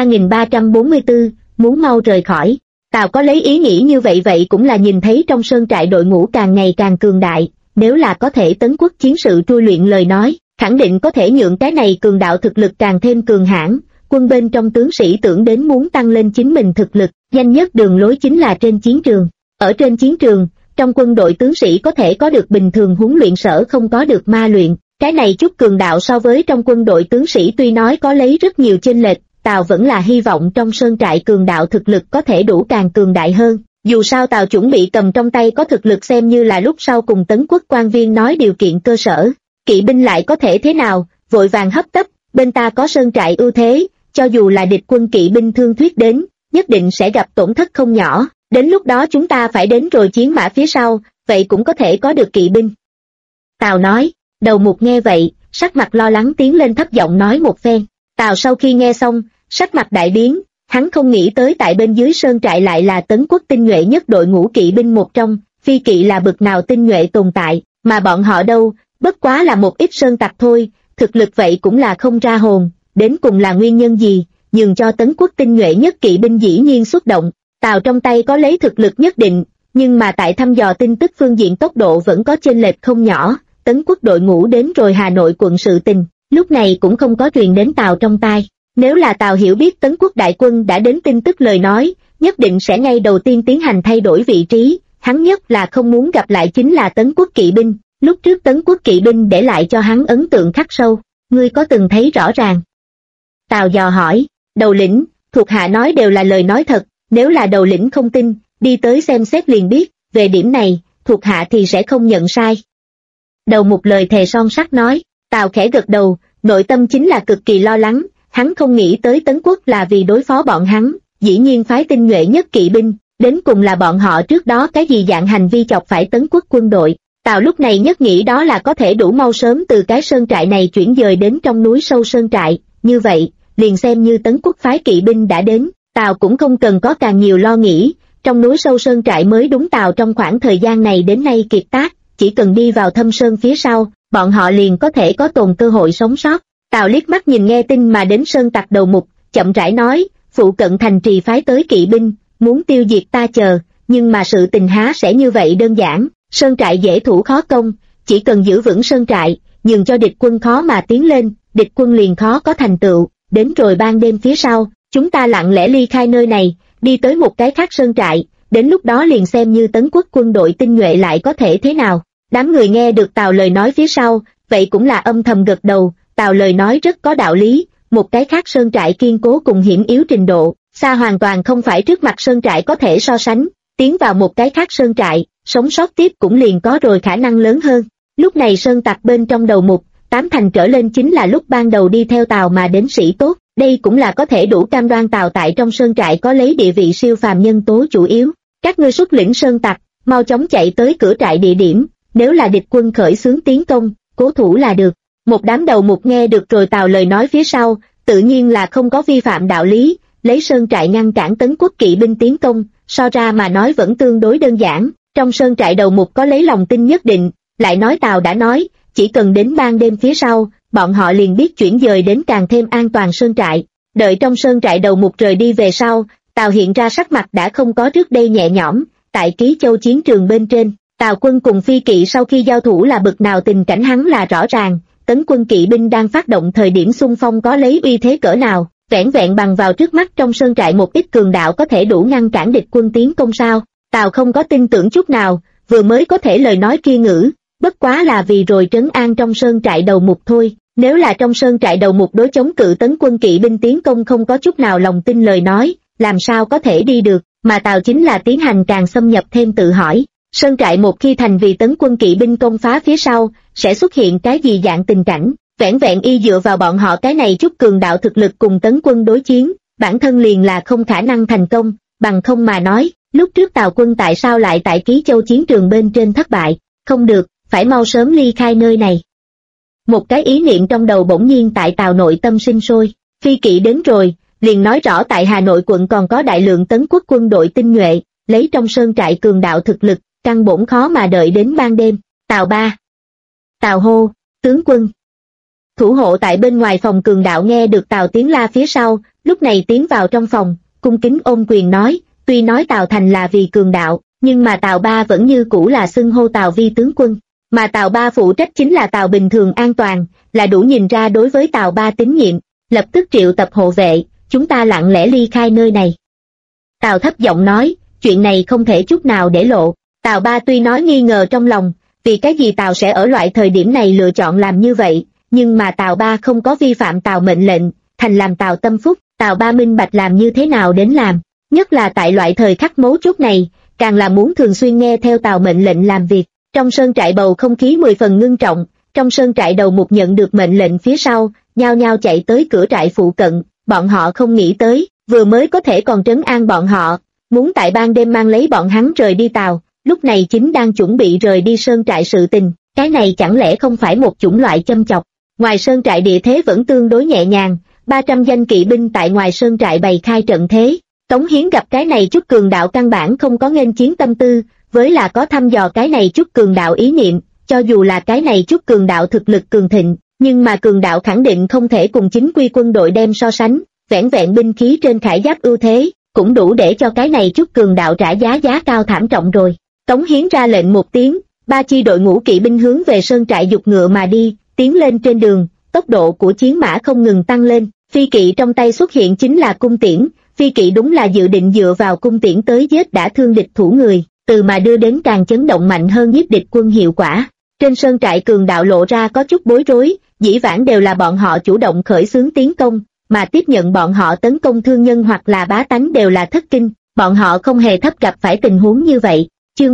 3344, muốn mau rời khỏi. Tào có lấy ý nghĩ như vậy cũng là nhìn thấy trong sơn trại đội ngũ càng ngày càng cường đại, nếu là có thể Tấn quốc chiến sự trui luyện lời nói, khẳng định có thể nhượng cái này cường đạo thực lực càng thêm cường hãn. Quân bên trong tướng sĩ tưởng đến muốn tăng lên chính mình thực lực, nhanh nhất đường lối chính là trên chiến trường. Ở trên chiến trường, trong quân đội tướng sĩ có thể có được bình thường huấn luyện sở không có được ma luyện, cái này chút cường đạo so với trong quân đội tướng sĩ tuy nói có lấy rất nhiều chênh lệch, Tào vẫn là hy vọng trong sơn trại cường đạo thực lực có thể đủ càng cường đại hơn. Dù sao Tào chuẩn bị cầm trong tay có thực lực xem như là lúc sau cùng Tấn quốc quan viên nói điều kiện cơ sở. Kỵ binh lại có thể thế nào, vội vàng hấp tấp, bên ta có sơn trại ưu thế, cho dù là địch quân kỵ binh thương thuyết đến, nhất định sẽ gặp tổn thất không nhỏ, đến lúc đó chúng ta phải đến rồi chiến mã phía sau, vậy cũng có thể có được kỵ binh. Tào nói, đầu mục nghe vậy, sắc mặt lo lắng tiến lên thấp giọng nói một phen. Tào sau khi nghe xong, sắc mặt đại biến, hắn không nghĩ tới tại bên dưới sơn trại lại là Tấn quốc tinh nhuệ nhất đội ngũ kỵ binh một trong, phi kỵ là bực nào tinh nhuệ tồn tại, mà bọn họ đâu, bất quá là một ít sơn tặc thôi, thực lực vậy cũng là không ra hồn, đến cùng là nguyên nhân gì, nhường cho Tấn quốc tinh nhuệ nhất kỵ binh dĩ nhiên xuất động. Tào trong tay có lấy thực lực nhất định, nhưng mà tại thăm dò tin tức phương diện tốc độ vẫn có chênh lệch không nhỏ. Tấn quốc đội ngũ đến rồi Hà Nội quận sự tình, lúc này cũng không có truyền đến Tào trong tai. Nếu là Tào hiểu biết Tấn quốc đại quân đã đến tin tức lời nói, nhất định sẽ ngay đầu tiên tiến hành thay đổi vị trí, hắn nhất là không muốn gặp lại chính là Tấn quốc kỵ binh, lúc trước Tấn quốc kỵ binh để lại cho hắn ấn tượng khắc sâu, ngươi có từng thấy rõ ràng? Tào dò hỏi, đầu lĩnh, thuộc hạ nói đều là lời nói thật, nếu là đầu lĩnh không tin, đi tới xem xét liền biết, về điểm này, thuộc hạ thì sẽ không nhận sai. Đầu mục lời thề son sắt nói. Tào khẽ gật đầu, nội tâm chính là cực kỳ lo lắng, hắn không nghĩ tới Tấn quốc là vì đối phó bọn hắn, dĩ nhiên phái tinh nhuệ nhất kỵ binh, đến cùng là bọn họ trước đó cái gì dạng hành vi chọc phải Tấn quốc quân đội. Tào lúc này nhất nghĩ đó là có thể đủ mau sớm từ cái sơn trại này chuyển dời đến trong núi sâu sơn trại, như vậy, liền xem như Tấn quốc phái kỵ binh đã đến, Tào cũng không cần có càng nhiều lo nghĩ, trong núi sâu sơn trại mới đúng Tào trong khoảng thời gian này đến nay kiệt tác, chỉ cần đi vào thâm sơn phía sau, bọn họ liền có thể có tồn cơ hội sống sót. Tào liếc mắt nhìn nghe tin mà đến sơn tặc đầu mục, chậm rãi nói, phụ cận thành trì phái tới kỵ binh, muốn tiêu diệt ta chờ, nhưng mà sự tình há sẽ như vậy đơn giản, sơn trại dễ thủ khó công, chỉ cần giữ vững sơn trại, nhường cho địch quân khó mà tiến lên, địch quân liền khó có thành tựu, đến rồi ban đêm phía sau, chúng ta lặng lẽ ly khai nơi này, đi tới một cái khác sơn trại, đến lúc đó liền xem như Tấn quốc quân đội tinh nhuệ lại có thể thế nào. Đám người nghe được Tào lời nói phía sau, vậy cũng là âm thầm gật đầu, Tào lời nói rất có đạo lý, một cái khác sơn trại kiên cố cùng hiểm yếu trình độ, xa hoàn toàn không phải trước mặt sơn trại có thể so sánh, tiến vào một cái khác sơn trại, sống sót tiếp cũng liền có rồi khả năng lớn hơn. Lúc này sơn tặc bên trong đầu mục, 8 thành trở lên chính là lúc ban đầu đi theo Tào mà đến sĩ tốt, đây cũng là có thể đủ cam đoan Tào tại trong sơn trại có lấy địa vị siêu phàm nhân tố chủ yếu. Các ngươi xuất lĩnh sơn tặc, mau chóng chạy tới cửa trại địa điểm, nếu là địch quân khởi xướng tiến công, cố thủ là được. Một đám đầu mục nghe được rồi Tào lời nói phía sau, tự nhiên là không có vi phạm đạo lý, lấy sơn trại ngăn cản Tấn quốc kỵ binh tiến công, so ra mà nói vẫn tương đối đơn giản. Trong sơn trại đầu mục có lấy lòng tin nhất định, lại nói Tào đã nói, chỉ cần đến ban đêm phía sau, bọn họ liền biết chuyển dời đến càng thêm an toàn sơn trại. Đợi trong sơn trại đầu mục rời đi về sau, Tào hiện ra sắc mặt đã không có trước đây nhẹ nhõm, tại Ký Châu chiến trường bên trên, Tào quân cùng phi kỵ sau khi giao thủ là bực nào tình cảnh hắn là rõ ràng, Tấn quân kỵ binh đang phát động thời điểm xung phong có lấy uy thế cỡ nào, vẻn vẹn bằng vào trước mắt trong sơn trại một ít cường đạo có thể đủ ngăn cản địch quân tiến công sao. Tào không có tin tưởng chút nào, vừa mới có thể lời nói kia ngữ, bất quá là vì rồi trấn an trong sơn trại đầu mục thôi, Nếu là trong sơn trại đầu mục đối chống cự tấn quân kỵ binh tiến công không có chút nào lòng tin lời nói, làm sao có thể đi được, mà Tào chính là tiến hành càng xâm nhập thêm tự hỏi, sơn trại một khi thành vì tấn quân kỵ binh công phá phía sau, sẽ xuất hiện cái gì dạng tình cảnh, vẻn vẹn y dựa vào bọn họ cái này chút cường đạo thực lực cùng tấn quân đối chiến, bản thân liền là không khả năng thành công, bằng không mà nói, lúc trước Tào quân tại sao lại tại Ký Châu chiến trường bên trên thất bại, không được, phải mau sớm ly khai nơi này. Một cái ý niệm trong đầu bỗng nhiên tại Tào nội tâm sinh sôi, phi kỵ đến rồi, liền nói rõ tại Hà Nội quận còn có đại lượng tấn quốc quân đội tinh nhuệ, lấy trong sơn trại cường đạo thực lực, căn bổn khó mà đợi đến ban đêm. Tào ba. Tào hô, tướng quân. Thủ hộ tại bên ngoài phòng cường đạo nghe được Tào tiếng la phía sau, lúc này tiến vào trong phòng, cung kính ôm quyền nói, tuy nói Tào thành là vì cường đạo, nhưng mà Tào ba vẫn như cũ là xưng hô Tào vi tướng quân. Mà Tào ba phụ trách chính là Tào bình thường an toàn, là đủ nhìn ra đối với Tào ba tín nhiệm, lập tức triệu tập hộ vệ, chúng ta lặng lẽ ly khai nơi này. Tào thấp giọng nói, chuyện này không thể chút nào để lộ. Tào ba tuy nói nghi ngờ trong lòng, vì cái gì Tào sẽ ở loại thời điểm này lựa chọn làm như vậy, nhưng mà Tào ba không có vi phạm Tào mệnh lệnh, thành làm Tào tâm phúc, Tào ba minh bạch làm như thế nào đến làm, nhất là tại loại thời khắc mấu chốt này, càng là muốn thường xuyên nghe theo Tào mệnh lệnh làm việc. Trong sơn trại bầu không khí 10 phần ngưng trọng, trong sơn trại đầu mục nhận được mệnh lệnh phía sau, nhao nhao chạy tới cửa trại phụ cận, bọn họ không nghĩ tới, vừa mới có thể còn trấn an bọn họ, muốn tại ban đêm mang lấy bọn hắn rời đi Tào, lúc này chính đang chuẩn bị rời đi sơn trại sự tình, cái này chẳng lẽ không phải một chủng loại châm chọc. Ngoài sơn trại địa thế vẫn tương đối nhẹ nhàng, 300 danh kỵ binh tại ngoài sơn trại bày khai trận thế, Tống Hiến gặp cái này chút cường đạo căn bản không có nghênh chiến tâm tư, với là có thăm dò cái này chút cường đạo ý niệm, cho dù là cái này chút cường đạo thực lực cường thịnh, nhưng mà cường đạo khẳng định không thể cùng chính quy quân đội đem so sánh, vẻn vẹn binh khí trên khải giáp ưu thế, cũng đủ để cho cái này chút cường đạo trả giá cao thảm trọng rồi. Tống Hiến ra lệnh một tiếng, 3 chi đội ngũ kỵ binh hướng về sơn trại dục ngựa mà đi, tiến lên trên đường, tốc độ của chiến mã không ngừng tăng lên, phi kỵ trong tay xuất hiện chính là cung tiễn, phi kỵ đúng là dự định dựa vào cung tiễn tới giết đã thương địch thủ người, từ mà đưa đến càng chấn động mạnh hơn nhiếp địch quân hiệu quả. Trên sơn trại cường đạo lộ ra có chút bối rối, dĩ vãng đều là bọn họ chủ động khởi xướng tiến công, mà tiếp nhận bọn họ tấn công thương nhân hoặc là bá tánh đều là thất kinh, bọn họ không hề thấp gặp phải tình huống như vậy. Chương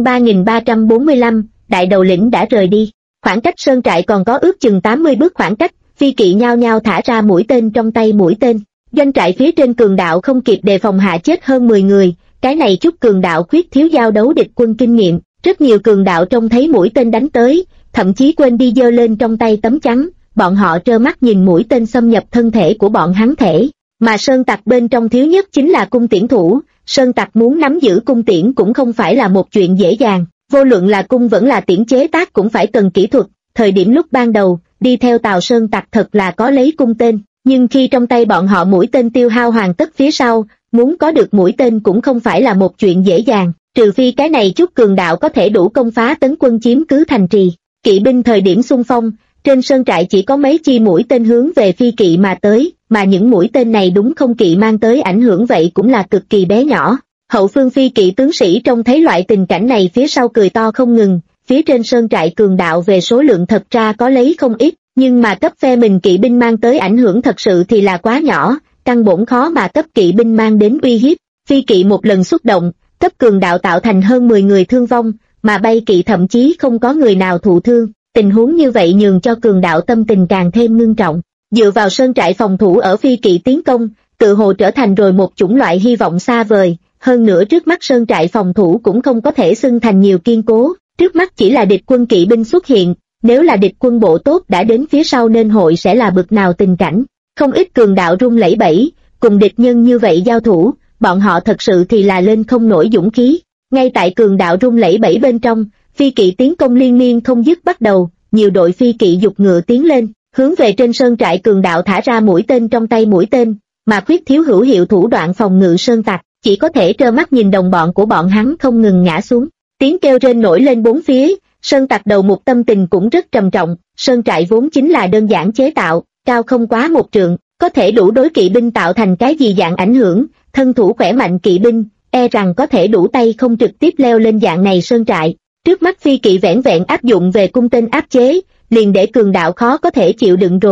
3345, đại đầu lĩnh đã rời đi, khoảng cách sơn trại còn có ước chừng 80 bước khoảng cách, phi kỵ nhao nhao thả ra mũi tên trong tay mũi tên, doanh trại phía trên cường đạo không kịp đề phòng hạ chết hơn 10 người, cái này chút cường đạo khuyết thiếu giao đấu địch quân kinh nghiệm, rất nhiều cường đạo trông thấy mũi tên đánh tới, thậm chí quên đi giơ lên trong tay tấm chắn, bọn họ trơ mắt nhìn mũi tên xâm nhập thân thể của bọn hắn thể, mà sơn tặc bên trong thiếu nhất chính là cung tiễn thủ, sơn tặc muốn nắm giữ cung tiễn cũng không phải là một chuyện dễ dàng, vô luận là cung vẫn là tiễn chế tác cũng phải cần kỹ thuật, thời điểm lúc ban đầu, đi theo Tào sơn tặc thật là có lấy cung tên, nhưng khi trong tay bọn họ mũi tên tiêu hao hoàn tất phía sau, muốn có được mũi tên cũng không phải là một chuyện dễ dàng, trừ phi cái này chút cường đạo có thể đủ công phá tấn quân chiếm cứ thành trì. Kỵ binh thời điểm xung phong, trên sơn trại chỉ có mấy chi mũi tên hướng về phi kỵ mà tới, mà những mũi tên này đúng không kỵ mang tới ảnh hưởng vậy cũng là cực kỳ bé nhỏ. Hậu phương phi kỵ tướng sĩ trông thấy loại tình cảnh này phía sau cười to không ngừng, phía trên sơn trại cường đạo về số lượng thật ra có lấy không ít, nhưng mà cấp phe mình kỵ binh mang tới ảnh hưởng thật sự thì là quá nhỏ, căn bổn khó mà cấp kỵ binh mang đến uy hiếp. Phi kỵ một lần xuất động, cấp cường đạo tạo thành hơn 10 người thương vong, mà bay kỵ thậm chí không có người nào thụ thương, tình huống như vậy nhường cho cường đạo tâm tình càng thêm ngưng trọng. Dựa vào sơn trại phòng thủ ở phi kỵ tiến công, tự hồ trở thành rồi một chủng loại hy vọng xa vời, hơn nữa trước mắt sơn trại phòng thủ cũng không có thể xưng thành nhiều kiên cố, trước mắt chỉ là địch quân kỵ binh xuất hiện, nếu là địch quân bộ tốt đã đến phía sau nên hội sẽ là bực nào tình cảnh. Không ít cường đạo run lẩy bẩy, cùng địch nhân như vậy giao thủ, bọn họ thật sự thì là lên không nổi dũng khí. Ngay tại cường đạo run lẩy bẩy bên trong, phi kỵ tiến công liên miên không dứt bắt đầu, nhiều đội phi kỵ dục ngựa tiến lên, hướng về trên sơn trại cường đạo thả ra mũi tên trong tay mũi tên, mà khuyết thiếu hữu hiệu thủ đoạn phòng ngự sơn tặc, chỉ có thể trơ mắt nhìn đồng bọn của bọn hắn không ngừng ngã xuống. Tiếng kêu rên nổi lên bốn phía, sơn tặc đầu mục tâm tình cũng rất trầm trọng, sơn trại vốn chính là đơn giản chế tạo, cao không quá 1 trượng, có thể đủ đối kỵ binh tạo thành cái gì dạng ảnh hưởng, thân thủ khỏe mạnh kỵ binh, e rằng có thể đủ tay không trực tiếp leo lên dạng này sơn trại. Trước mắt phi kỵ vẻn vẹn áp dụng về cung tên áp chế, liền để cường đạo khó có thể chịu đựng rồi,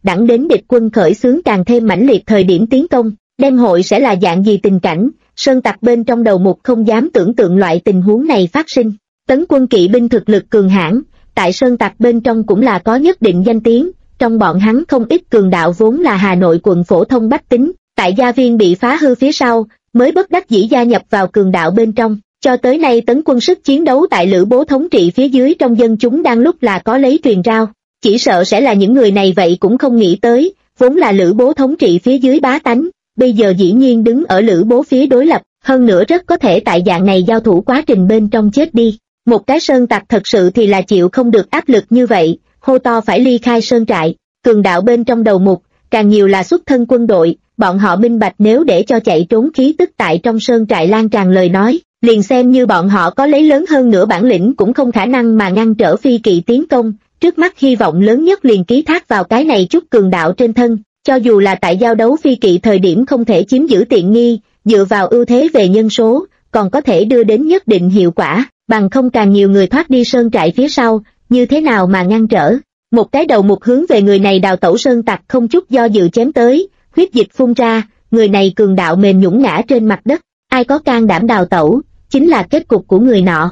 đẳng đến địch quân khởi xướng càng thêm mãnh liệt thời điểm tiến công, đêm hội sẽ là dạng gì tình cảnh, sơn tặc bên trong đầu mục không dám tưởng tượng loại tình huống này phát sinh. Tấn quân kỵ binh thực lực cường hãn, tại sơn tặc bên trong cũng là có nhất định danh tiếng, trong bọn hắn không ít cường đạo vốn là Hà Nội quận phổ thông bách tính, tại gia viên bị phá hư phía sau, mới bất đắc dĩ gia nhập vào cường đạo bên trong. Cho tới nay tấn quân sức chiến đấu tại Lữ Bố thống trị phía dưới trong dân chúng đang lúc là có lấy truyền rao, chỉ sợ sẽ là những người này vậy cũng không nghĩ tới, vốn là Lữ Bố thống trị phía dưới bá tánh, bây giờ dĩ nhiên đứng ở Lữ Bố phía đối lập, hơn nữa rất có thể tại dạng này giao thủ quá trình bên trong chết đi. Một cái sơn tặc thật sự thì là chịu không được áp lực như vậy, hô to phải ly khai sơn trại, cường đạo bên trong đầu mục, càng nhiều là xuất thân quân đội, bọn họ minh bạch nếu để cho chạy trốn khí tức tại trong sơn trại lan tràn lời nói, liền xem như bọn họ có lấy lớn hơn nữa bản lĩnh cũng không khả năng mà ngăn trở phi kỵ tiến công, trước mắt hy vọng lớn nhất liền ký thác vào cái này chút cường đạo trên thân, cho dù là tại giao đấu phi kỵ thời điểm không thể chiếm giữ tiện nghi, dựa vào ưu thế về nhân số, còn có thể đưa đến nhất định hiệu quả, bằng không càng nhiều người thoát đi sơn trại phía sau, như thế nào mà ngăn trở. Một cái đầu mục hướng về người này đào tẩu sơn tặc không chút do dự chém tới, huyết dịch phun ra, người này cường đạo mềm nhũn ngã trên mặt đất, ai có can đảm đào tẩu, chính là kết cục của người nọ.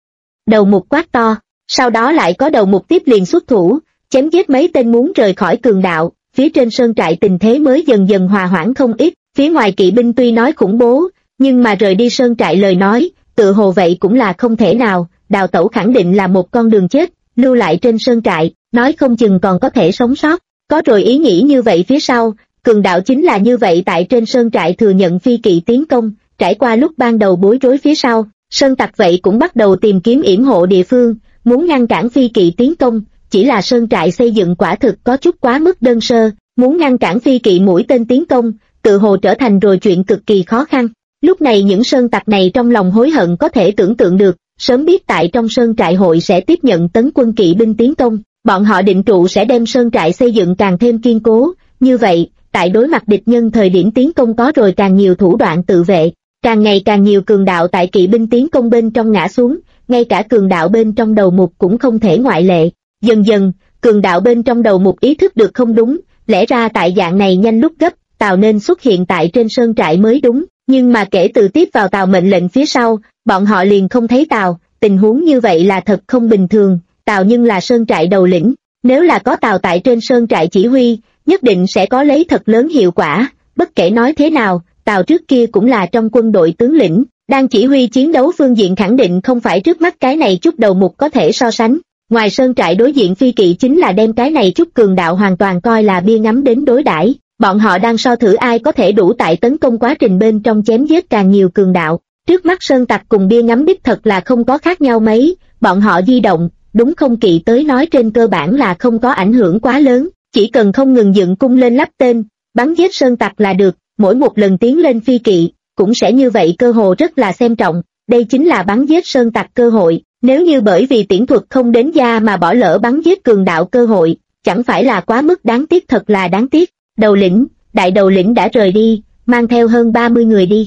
Đầu mục quát to, sau đó lại có đầu mục tiếp liền xuất thủ, chém giết mấy tên muốn rời khỏi cường đạo, phía trên sơn trại tình thế mới dần dần hòa hoãn không ít, phía ngoài kỵ binh tuy nói khủng bố, nhưng mà rời đi sơn trại lời nói, tự hồ vậy cũng là không thể nào, đào tẩu khẳng định là một con đường chết, lưu lại trên sơn trại, nói không chừng còn có thể sống sót, có rồi ý nghĩ như vậy phía sau, cường đạo chính là như vậy tại trên sơn trại thừa nhận phi kỵ tiến công, trải qua lúc ban đầu bối rối phía sau, sơn tặc vậy cũng bắt đầu tìm kiếm yểm hộ địa phương, muốn ngăn cản phi kỵ tiến công, chỉ là sơn trại xây dựng quả thực có chút quá mức đơn sơ, muốn ngăn cản phi kỵ mũi tên tiến công, tự hồ trở thành rồi chuyện cực kỳ khó khăn. Lúc này những sơn tặc này trong lòng hối hận có thể tưởng tượng được, sớm biết tại trong sơn trại hội sẽ tiếp nhận tấn quân kỵ binh tiến công, bọn họ định trụ sẽ đem sơn trại xây dựng càng thêm kiên cố, như vậy, tại đối mặt địch nhân thời điểm tiến công có rồi càng nhiều thủ đoạn tự vệ, càng ngày càng nhiều cường đạo tại kỵ binh tiến công bên trong ngã xuống, ngay cả cường đạo bên trong đầu mục cũng không thể ngoại lệ. Dần dần, cường đạo bên trong đầu mục ý thức được không đúng, lẽ ra tại dạng này nhanh lúc gấp, Tào nên xuất hiện tại trên sơn trại mới đúng, nhưng mà kể từ tiếp vào Tào mệnh lệnh phía sau, bọn họ liền không thấy Tào, tình huống như vậy là thật không bình thường, Tào nhưng là sơn trại đầu lĩnh, nếu là có Tào tại trên sơn trại chỉ huy, nhất định sẽ có lấy thật lớn hiệu quả, bất kể nói thế nào, Tào trước kia cũng là trong quân đội tướng lĩnh, đang chỉ huy chiến đấu phương diện khẳng định không phải trước mắt cái này chút đầu mục có thể so sánh. Ngoài sơn trại đối diện phi kỵ chính là đem cái này chút cường đạo hoàn toàn coi là bia ngắm đến đối đãi, bọn họ đang so thử ai có thể đủ tại tấn công quá trình bên trong chém giết càng nhiều cường đạo. Trước mắt sơn tặc cùng bia ngắm đích thật là không có khác nhau mấy, bọn họ di động, đúng không kỵ tới nói trên cơ bản là không có ảnh hưởng quá lớn, chỉ cần không ngừng dựng cung lên lắp tên, bắn giết sơn tặc là được, mỗi một lần tiến lên phi kỵ, cũng sẽ như vậy cơ hồ rất là xem trọng, đây chính là bắn giết sơn tặc cơ hội. Nếu như bởi vì tiễn thuật không đến da mà bỏ lỡ bắn giết cường đạo cơ hội, chẳng phải là quá mức đáng tiếc, thật là đáng tiếc. Đầu lĩnh, đại đầu lĩnh đã rời đi, mang theo hơn 30 người đi.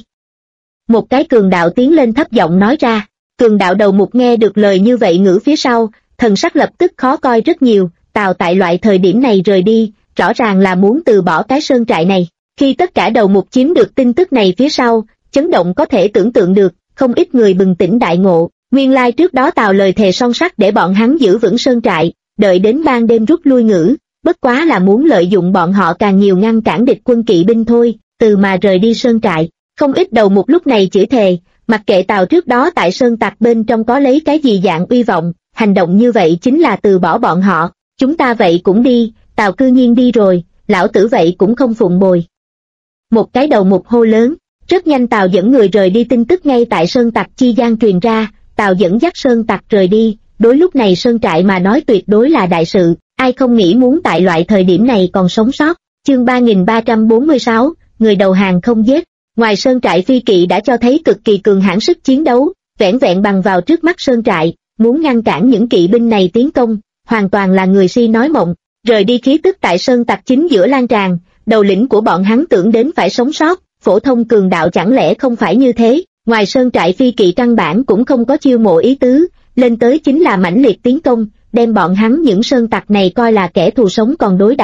Một cái cường đạo tiến lên thấp giọng nói ra, cường đạo đầu mục nghe được lời như vậy ngữ phía sau, thần sắc lập tức khó coi rất nhiều, Tào tại loại thời điểm này rời đi, rõ ràng là muốn từ bỏ cái sơn trại này. Khi tất cả đầu mục chiếm được tin tức này phía sau, chấn động có thể tưởng tượng được, không ít người bừng tỉnh đại ngộ. Nguyên lai trước đó Tào lời thề son sắt để bọn hắn giữ vững sơn trại, đợi đến ban đêm rút lui ngữ, bất quá là muốn lợi dụng bọn họ càng nhiều ngăn cản địch quân kỵ binh thôi, từ mà rời đi sơn trại. Không ít đầu mục lúc này chửi thề, mặc kệ Tào trước đó tại sơn tặc bên trong có lấy cái gì dạng uy vọng, hành động như vậy chính là từ bỏ bọn họ, chúng ta vậy cũng đi, Tào cư nhiên đi rồi, lão tử vậy cũng không phụng bồi. Một cái đầu mục hô lớn, rất nhanh Tào dẫn người rời đi tin tức ngay tại sơn tặc chi gian truyền ra. Tào dẫn dắt sơn tặc rời đi, đối lúc này sơn trại mà nói tuyệt đối là đại sự, ai không nghĩ muốn tại loại thời điểm này còn sống sót. Chương 3346, người đầu hàng không giết. Ngoài sơn trại phi kỵ đã cho thấy cực kỳ cường hãn sức chiến đấu, vẻn vẹn bằng vào trước mắt sơn trại, muốn ngăn cản những kỵ binh này tiến công, hoàn toàn là người si nói mộng. Rời đi khí tức tại sơn tặc chính giữa lan tràn, đầu lĩnh của bọn hắn tưởng đến phải sống sót, phổ thông cường đạo chẳng lẽ không phải như thế. Ngoài sơn trại phi kỵ căn bản cũng không có chiêu mộ ý tứ, lên tới chính là mãnh liệt tiến công, đem bọn hắn những sơn tặc này coi là kẻ thù sống còn đối đãi,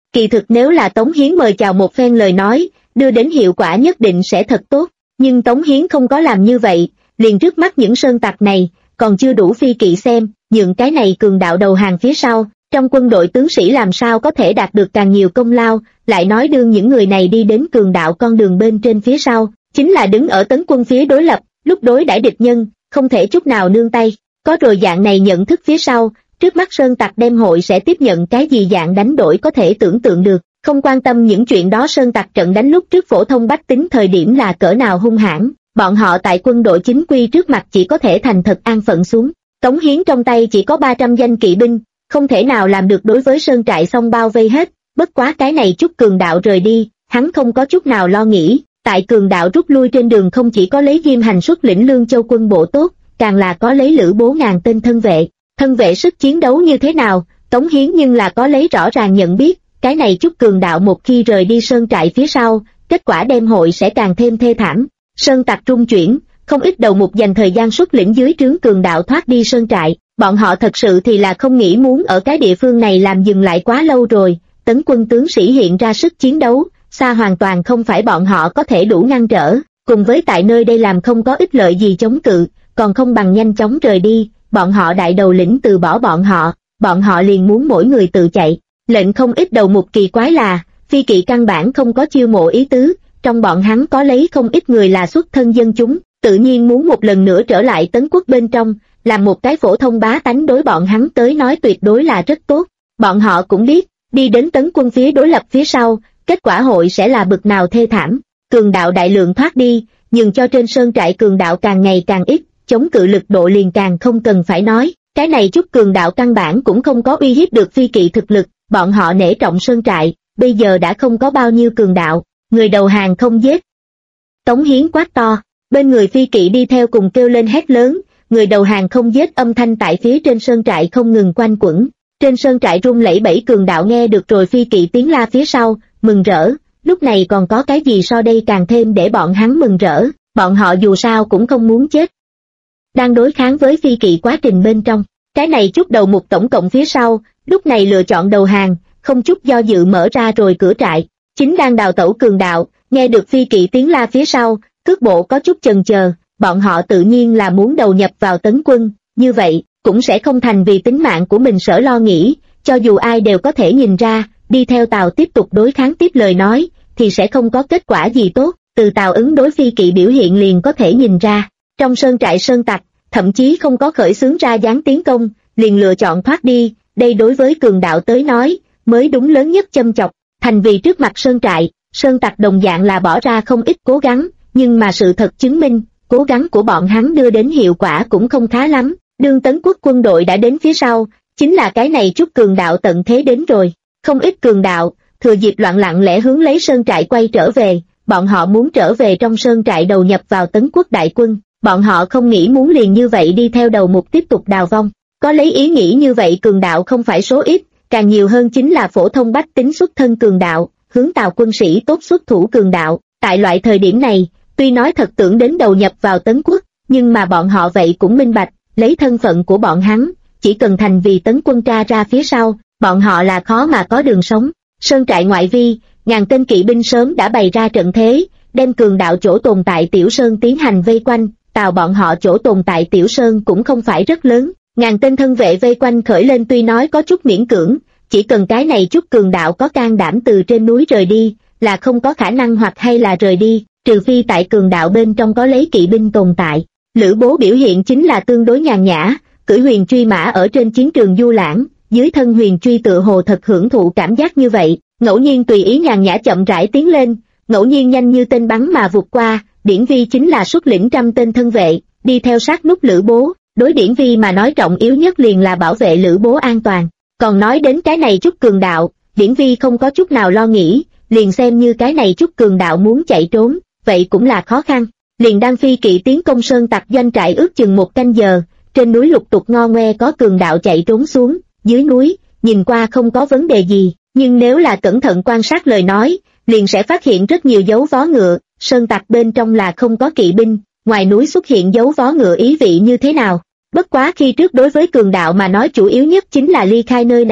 Kỳ thực nếu là Tống Hiến mời chào một phen lời nói, đưa đến hiệu quả nhất định sẽ thật tốt, nhưng Tống Hiến không có làm như vậy, liền trước mắt những sơn tặc này, còn chưa đủ phi kỵ xem, nhượng cái này cường đạo đầu hàng phía sau, trong quân đội tướng sĩ làm sao có thể đạt được càng nhiều công lao, lại nói đương những người này đi đến cường đạo con đường bên trên phía sau, chính là đứng ở tấn quân phía đối lập, lúc đối đãi địch nhân, không thể chút nào nương tay, có rồi dạng này nhận thức phía sau, trước mắt sơn tặc đem hội sẽ tiếp nhận cái gì dạng đánh đổi có thể tưởng tượng được, không quan tâm những chuyện đó. Sơn tặc trận đánh lúc trước phổ thông bách tính thời điểm là cỡ nào hung hãn, bọn họ tại quân đội chính quy trước mặt chỉ có thể thành thật an phận xuống. Tống Hiến trong tay chỉ có 300 danh kỵ binh, không thể nào làm được đối với sơn trại xong bao vây hết, bất quá cái này chút cường đạo rời đi, hắn không có chút nào lo nghĩ, tại cường đạo rút lui trên đường không chỉ có lấy Diêm Hành xuất lĩnh Lương Châu quân bộ tốt, càng là có lấy Lữ Bố ngàn tên thân vệ sức chiến đấu như thế nào, Tống Hiến nhưng là có lấy rõ ràng nhận biết, cái này chút cường đạo một khi rời đi sơn trại phía sau, kết quả đem hội sẽ càng thêm thê thảm. Sơn tặc trung chuyển, không ít đầu mục dành thời gian xuất lĩnh dưới trướng cường đạo thoát đi sơn trại, bọn họ thật sự thì là không nghĩ muốn ở cái địa phương này làm dừng lại quá lâu rồi, tấn quân tướng sĩ hiện ra sức chiến đấu, xa hoàn toàn không phải bọn họ có thể đủ ngăn trở, cùng với tại nơi đây làm không có ích lợi gì chống cự, còn không bằng nhanh chóng rời đi, bọn họ đại đầu lĩnh từ bỏ bọn họ liền muốn mỗi người tự chạy. Lệnh không ít đầu mục kỳ quái là, phi kỵ căn bản không có chiêu mộ ý tứ, trong bọn hắn có lấy không ít người là xuất thân dân chúng, tự nhiên muốn một lần nữa trở lại tấn quốc bên trong, làm một cái phổ thông bá tánh đối bọn hắn tới nói tuyệt đối là rất tốt. Bọn họ cũng biết, đi đến tấn quân phía đối lập phía sau, kết quả hội sẽ là bực nào thê thảm. Cường đạo đại lượng thoát đi, nhưng cho trên sơn trại cường đạo càng ngày càng ít, chống cự lực độ liền càng không cần phải nói. Cái này chút cường đạo căn bản cũng không có uy hiếp được phi kỵ thực lực, bọn họ nể trọng sơn trại, bây giờ đã không có bao nhiêu cường đạo, người đầu hàng không giết. Tống Hiến quát to, bên người phi kỵ đi theo cùng kêu lên hét lớn, người đầu hàng không giết âm thanh tại phía trên sơn trại không ngừng quanh quẩn. Trên sơn trại rung lẫy bẫy cường đạo nghe được rồi phi kỵ tiếng la phía sau, mừng rỡ, lúc này còn có cái gì so đây càng thêm để bọn hắn mừng rỡ, bọn họ dù sao cũng không muốn chết. Đang đối kháng với phi kỵ quá trình bên trong, cái này chút đầu mục tổng cộng phía sau, lúc này lựa chọn đầu hàng, không chút do dự mở ra rồi cửa trại. Chính đang đào tẩu cường đạo, nghe được phi kỵ tiếng la phía sau, cước bộ có chút chần chờ, bọn họ tự nhiên là muốn đầu nhập vào tấn quân, như vậy, cũng sẽ không thành vì tính mạng của mình sở lo nghĩ, cho dù ai đều có thể nhìn ra, đi theo Tào tiếp tục đối kháng tiếp lời nói, thì sẽ không có kết quả gì tốt, từ Tào ứng đối phi kỵ biểu hiện liền có thể nhìn ra. Trong sơn trại sơn tặc, thậm chí không có khởi xướng ra dáng tiến công, liền lựa chọn thoát đi, đây đối với cường đạo tới nói, mới đúng lớn nhất châm chọc, thành vì trước mặt sơn trại, sơn tặc đồng dạng là bỏ ra không ít cố gắng, nhưng mà sự thật chứng minh, cố gắng của bọn hắn đưa đến hiệu quả cũng không khá lắm, đương tấn quốc quân đội đã đến phía sau, chính là cái này chút cường đạo tận thế đến rồi, không ít cường đạo, thừa dịp loạn lặng lẽ hướng lấy sơn trại quay trở về, bọn họ muốn trở về trong sơn trại đầu nhập vào tấn quốc đại quân, bọn họ không nghĩ muốn liền như vậy đi theo đầu mục tiếp tục đào vong, có lấy ý nghĩ như vậy cường đạo không phải số ít, càng nhiều hơn chính là phổ thông bách tính xuất thân cường đạo, hướng Tào quân sĩ tốt xuất thủ cường đạo, tại loại thời điểm này, tuy nói thật tưởng đến đầu nhập vào tấn quốc, nhưng mà bọn họ vậy cũng minh bạch, lấy thân phận của bọn hắn, chỉ cần thành vì tấn quân tra ra phía sau, bọn họ là khó mà có đường sống. Sơn trại ngoại vi, ngàn tên kỵ binh sớm đã bày ra trận thế, đem cường đạo chỗ tồn tại Tiểu Sơn tiến hành vây quanh, Tào bọn họ chỗ tồn tại Tiểu Sơn cũng không phải rất lớn, ngàn tên thân vệ vây quanh khởi lên tuy nói có chút miễn cưỡng, chỉ cần cái này chút cường đạo có can đảm từ trên núi rời đi, là không có khả năng hoặc hay là rời đi, trừ phi tại cường đạo bên trong có lấy kỵ binh tồn tại. Lữ Bố biểu hiện chính là tương đối nhàn nhã, cưỡi huyền truy mã ở trên chiến trường du lãng, dưới thân huyền truy tựa hồ thật hưởng thụ cảm giác như vậy, ngẫu nhiên tùy ý nhàn nhã chậm rãi tiến lên, ngẫu nhiên nhanh như tên bắn mà vụt qua. Điển Vi chính là xuất lĩnh trăm tên thân vệ, đi theo sát nút Lữ Bố, đối Điển Vi mà nói trọng yếu nhất liền là bảo vệ Lữ Bố an toàn. Còn nói đến cái này chút cường đạo, Điển Vi không có chút nào lo nghĩ, liền xem như cái này chút cường đạo muốn chạy trốn, vậy cũng là khó khăn. Liền đang phi kỵ tiến công sơn tặc doanh trại ước chừng 1 canh giờ, trên núi lục tục ngo ngoe có cường đạo chạy trốn xuống, dưới núi, nhìn qua không có vấn đề gì, nhưng nếu là cẩn thận quan sát lời nói, liền sẽ phát hiện rất nhiều dấu vó ngựa, sơn tặc bên trong là không có kỵ binh, ngoài núi xuất hiện dấu vó ngựa ý vị như thế nào. Bất quá khi trước đối với cường đạo mà nói chủ yếu nhất chính là ly khai nơi này,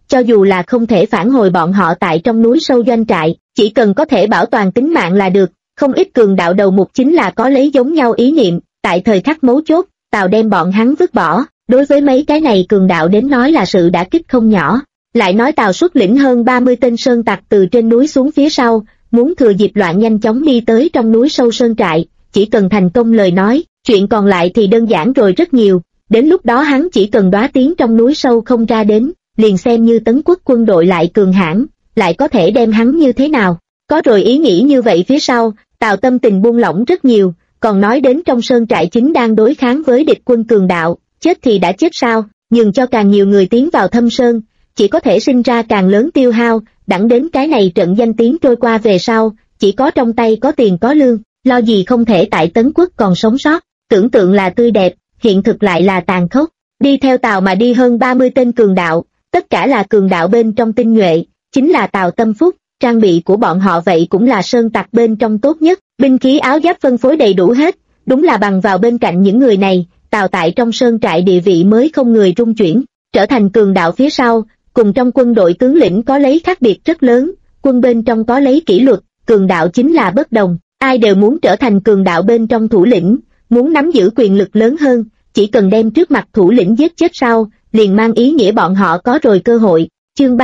cho dù là không thể phản hồi bọn họ tại trong núi sâu doanh trại, chỉ cần có thể bảo toàn tính mạng là được. Không ít cường đạo đầu mục chính là có lấy giống nhau ý niệm, tại thời khắc mấu chốt, Tào đem bọn hắn vứt bỏ, đối với mấy cái này cường đạo đến nói là sự đả kích không nhỏ. Lại nói Tào xuất lĩnh hơn 30 tên sơn tặc từ trên núi xuống phía sau, muốn thừa dịp loạn nhanh chóng đi tới trong núi sâu sơn trại, chỉ cần thành công lời nói, chuyện còn lại thì đơn giản rồi rất nhiều, đến lúc đó hắn chỉ cần đóa tiếng trong núi sâu không ra đến, liền xem như Tấn Quốc quân đội lại cường hãn, lại có thể đem hắn như thế nào. Có rồi ý nghĩ như vậy phía sau, Tào tâm tình buông lỏng rất nhiều, còn nói đến trong sơn trại chính đang đối kháng với địch quân cường đạo, chết thì đã chết sao, nhường cho càng nhiều người tiến vào thâm sơn, chỉ có thể sinh ra càng lớn tiêu hao, đẳng đến cái này trận danh tiếng trôi qua về sau, chỉ có trong tay có tiền có lương, lo gì không thể tại Tấn Quốc còn sống sót, tưởng tượng là tươi đẹp, hiện thực lại là tàn khốc. Đi theo Tào mà đi hơn 30 tên cường đạo, tất cả là cường đạo bên trong tinh nhuệ, chính là Tào tâm phúc, trang bị của bọn họ vậy cũng là sơn tặc bên trong tốt nhất, binh khí áo giáp phân phối đầy đủ hết, đúng là bằng vào bên cạnh những người này, Tào tại trong sơn trại địa vị mới không người rung chuyển, trở thành cường đạo phía sau, cùng trong quân đội tướng lĩnh có lấy khác biệt rất lớn, quân bên trong có lấy kỷ luật, cường đạo chính là bất đồng, ai đều muốn trở thành cường đạo bên trong thủ lĩnh, muốn nắm giữ quyền lực lớn hơn, chỉ cần đem trước mặt thủ lĩnh giết chết sau, liền mang ý nghĩa bọn họ có rồi cơ hội. Chương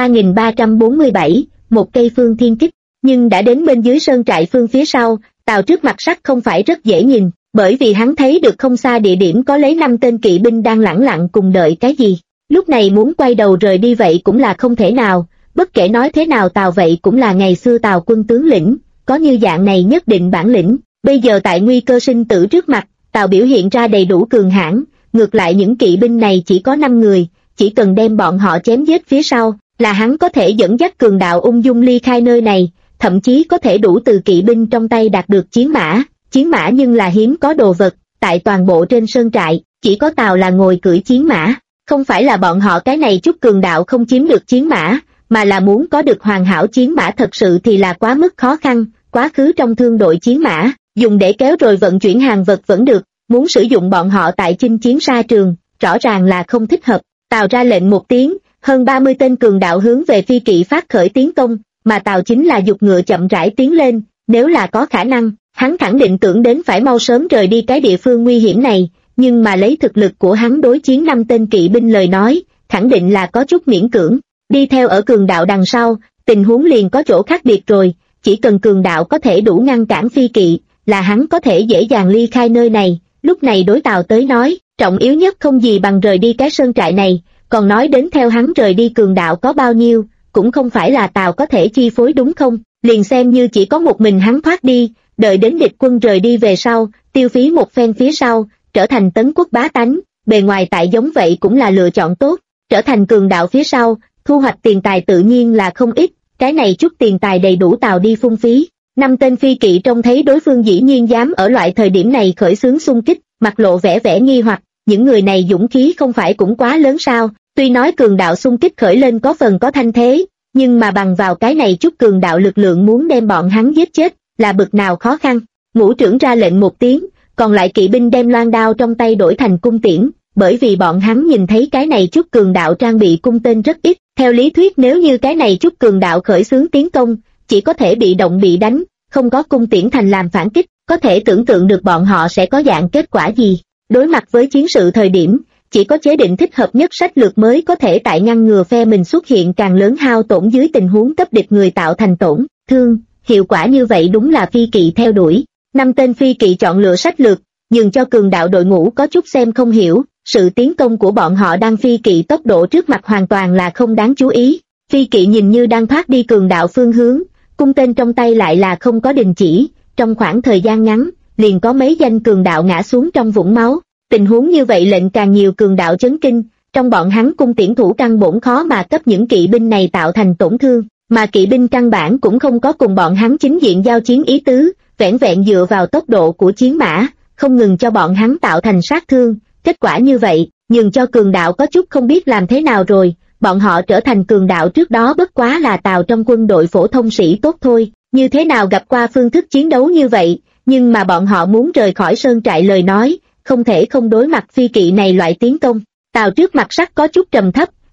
3347, một cây phương thiên kích, nhưng đã đến bên dưới sơn trại phương phía sau, Tào trước mặt sắc không phải rất dễ nhìn, bởi vì hắn thấy được không xa địa điểm có lấy 5 tên kỵ binh đang lẳng lặng cùng đợi cái gì. Lúc này muốn quay đầu rời đi vậy cũng là không thể nào, bất kể nói thế nào Tào vậy cũng là ngày xưa Tào quân tướng lĩnh, có như dạng này nhất định bản lĩnh, bây giờ tại nguy cơ sinh tử trước mặt, Tào biểu hiện ra đầy đủ cường hãn, ngược lại những kỵ binh này chỉ có 5 người, chỉ cần đem bọn họ chém giết phía sau, là hắn có thể dẫn dắt cường đạo ung dung ly khai nơi này, thậm chí có thể đủ từ kỵ binh trong tay đạt được chiến mã nhưng là hiếm có đồ vật, tại toàn bộ trên sơn trại, chỉ có Tào là ngồi cưỡi chiến mã, không phải là bọn họ cái này chút cường đạo không chiếm được chiến mã, mà là muốn có được hoàn hảo chiến mã thật sự thì là quá mức khó khăn, quá khứ trong thương đội chiến mã, dùng để kéo rồi vận chuyển hàng vật vẫn được, muốn sử dụng bọn họ tại chinh chiến xa trường, rõ ràng là không thích hợp. Tào ra lệnh một tiếng, hơn 30 tên cường đạo hướng về phi kỵ phát khởi tiến công, mà Tào chính là giục ngựa chậm rãi tiến lên, nếu là có khả năng, hắn khẳng định tưởng đến phải mau sớm rời đi cái địa phương nguy hiểm này, nhưng mà lấy thực lực của hắn đối chiến 5 tên kỵ binh lời nói, khẳng định là có chút miễn cưỡng. Đi theo ở cường đạo đằng sau, tình huống liền có chỗ khác biệt rồi, chỉ cần cường đạo có thể đủ ngăn cản phi kỵ, là hắn có thể dễ dàng ly khai nơi này. Lúc này đối Tào tới nói, trọng yếu nhất không gì bằng rời đi cái sơn trại này, còn nói đến theo hắn rời đi cường đạo có bao nhiêu, cũng không phải là Tào có thể chi phối đúng không, liền xem như chỉ có một mình hắn thoát đi, đợi đến địch quân rời đi về sau, tiêu phí một phen phía sau, trở thành Tấn Quốc bá tánh, bề ngoài tại giống vậy cũng là lựa chọn tốt, trở thành cường đạo phía sau, thu hoạch tiền tài tự nhiên là không ít, cái này chút tiền tài đầy đủ Tào đi phung phí. 5 tên phi kỵ trông thấy đối phương dĩ nhiên dám ở loại thời điểm này khởi xướng xung kích, mặt lộ vẻ nghi hoặc, những người này dũng khí không phải cũng quá lớn sao, tuy nói cường đạo xung kích khởi lên có phần có thanh thế, nhưng mà bằng vào cái này chút cường đạo lực lượng muốn đem bọn hắn giết chết, là bực nào khó khăn. Ngũ trưởng ra lệnh một tiếng, còn lại kỵ binh đem loan đao trong tay đổi thành cung tiễn, bởi vì bọn hắn nhìn thấy cái này chút cường đạo trang bị cung tên rất ít, theo lý thuyết nếu như cái này chút cường đạo khởi xướng tiến công, chỉ có thể bị động bị đánh, không có cung tiễn thành làm phản kích, có thể tưởng tượng được bọn họ sẽ có dạng kết quả gì. Đối mặt với chiến sự thời điểm, chỉ có chế định thích hợp nhất sách lược mới có thể tại ngăn ngừa phe mình xuất hiện càng lớn hao tổn dưới tình huống cấp địch người tạo thành tổn thương, hiệu quả như vậy đúng là phi kỵ theo đuổi. 5 tên phi kỵ chọn lựa sách lược, nhường cho cường đạo đội ngũ có chút xem không hiểu, sự tiến công của bọn họ đang phi kỵ tốc độ trước mặt hoàn toàn là không đáng chú ý. Phi kỵ nhìn như đang thoát đi cường đạo phương hướng, cung tên trong tay lại là không có đình chỉ, trong khoảng thời gian ngắn, liền có mấy danh cường đạo ngã xuống trong vũng máu. Tình huống như vậy lệnh càng nhiều cường đạo chấn kinh, trong bọn hắn cung tiễn thủ căn bổn khó mà cấp những kỵ binh này tạo thành tổn thương, mà kỵ binh căn bản cũng không có cùng bọn hắn chính diện giao chiến ý tứ, vẻn vẹn dựa vào tốc độ của chiến mã, không ngừng cho bọn hắn tạo thành sát thương. Kết quả như vậy, nhường cho cường đạo có chút không biết làm thế nào rồi, bọn họ trở thành cường đạo trước đó bất quá là Tào trong quân đội phổ thông sĩ tốt thôi, như thế nào gặp qua phương thức chiến đấu như vậy, nhưng mà bọn họ muốn rời khỏi sơn trại lời nói, không thể không đối mặt phi kỵ này loại tiến công. Tào trước mặt sắc có chút trầm thấp,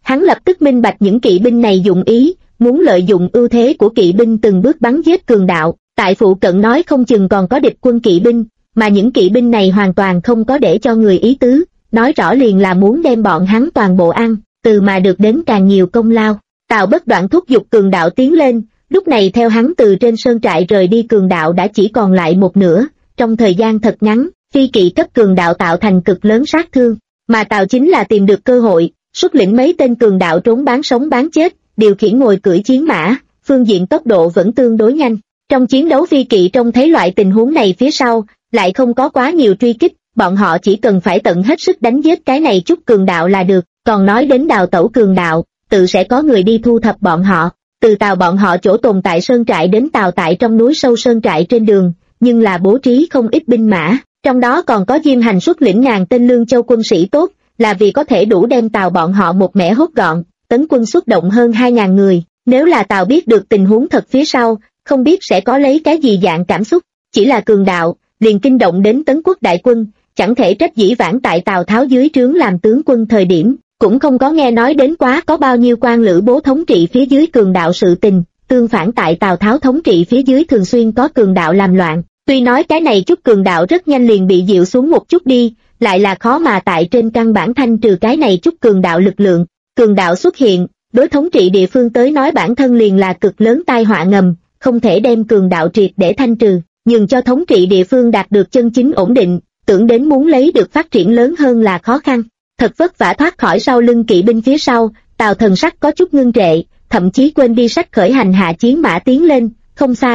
Hắn lập tức minh bạch những kỵ binh này dụng ý, muốn lợi dụng ưu thế của kỵ binh từng bước bắn giết cường đạo. Tại phụ cận nói không chừng còn có địch quân kỵ binh, mà những kỵ binh này hoàn toàn không có để cho người ý tứ, nói rõ liền là muốn đem bọn hắn toàn bộ ăn, từ mà được đến càng nhiều công lao. Tào Bất Đoạn thúc giục cường đạo tiến lên, lúc này theo hắn từ trên sơn trại rời đi cường đạo đã chỉ còn lại một nửa, trong thời gian thật ngắn, phi kỵ cấp cường đạo tạo thành cực lớn sát thương, mà Tào chính là tìm được cơ hội, xuất lĩnh mấy tên cường đạo trốn bán sống bán chết, điều khiển ngồi cưỡi chiến mã, phương diện tốc độ vẫn tương đối nhanh. Trong chiến đấu phi kỵ trông thấy loại tình huống này phía sau, lại không có quá nhiều truy kích, bọn họ chỉ cần phải tận hết sức đánh giết cái này chút cường đạo là được, còn nói đến đào tẩu cường đạo, tự sẽ có người đi thu thập bọn họ. Từ Tào bọn họ chỗ tồn tại sơn trại đến Tào tại trong núi sâu sơn trại trên đường, nhưng là bố trí không ít binh mã, trong đó còn có Diêm Hành xuất lĩnh ngàn tên lương châu quân sĩ tốt, là vì có thể đủ đem Tào bọn họ một mẻ hốt gọn. Tấn quân xuất động hơn 2.000 người, nếu là Tào biết được tình huống thật phía sau, không biết sẽ có lấy cái gì dạng cảm xúc, chỉ là cường đạo, liền kinh động đến Tấn quốc đại quân, chẳng thể trách dĩ vãng tại Tào Tháo dưới trướng làm tướng quân thời điểm, cũng không có nghe nói đến quá có bao nhiêu quan Lữ Bố thống trị phía dưới cường đạo sự tình, tương phản tại Tào Tháo thống trị phía dưới thường xuyên có cường đạo làm loạn, tuy nói cái này chút cường đạo rất nhanh liền bị dịu xuống một chút đi, lại là khó mà tại trên căn bản thanh trừ cái này chút cường đạo lực lượng. Cường đạo xuất hiện, đối thống trị địa phương tới nói bản thân liền là cực lớn tai họa ngầm, không thể đem cường đạo triệt để thanh trừ, nhưng cho thống trị địa phương đạt được chân chính ổn định, tưởng đến muốn lấy được phát triển lớn hơn là khó khăn. Thật vất vả thoát khỏi sau lưng kỵ binh phía sau, Tào thần sắc có chút ngưng trệ, thậm chí quên đi sách khởi hành hạ chiến mã tiến lên, không xa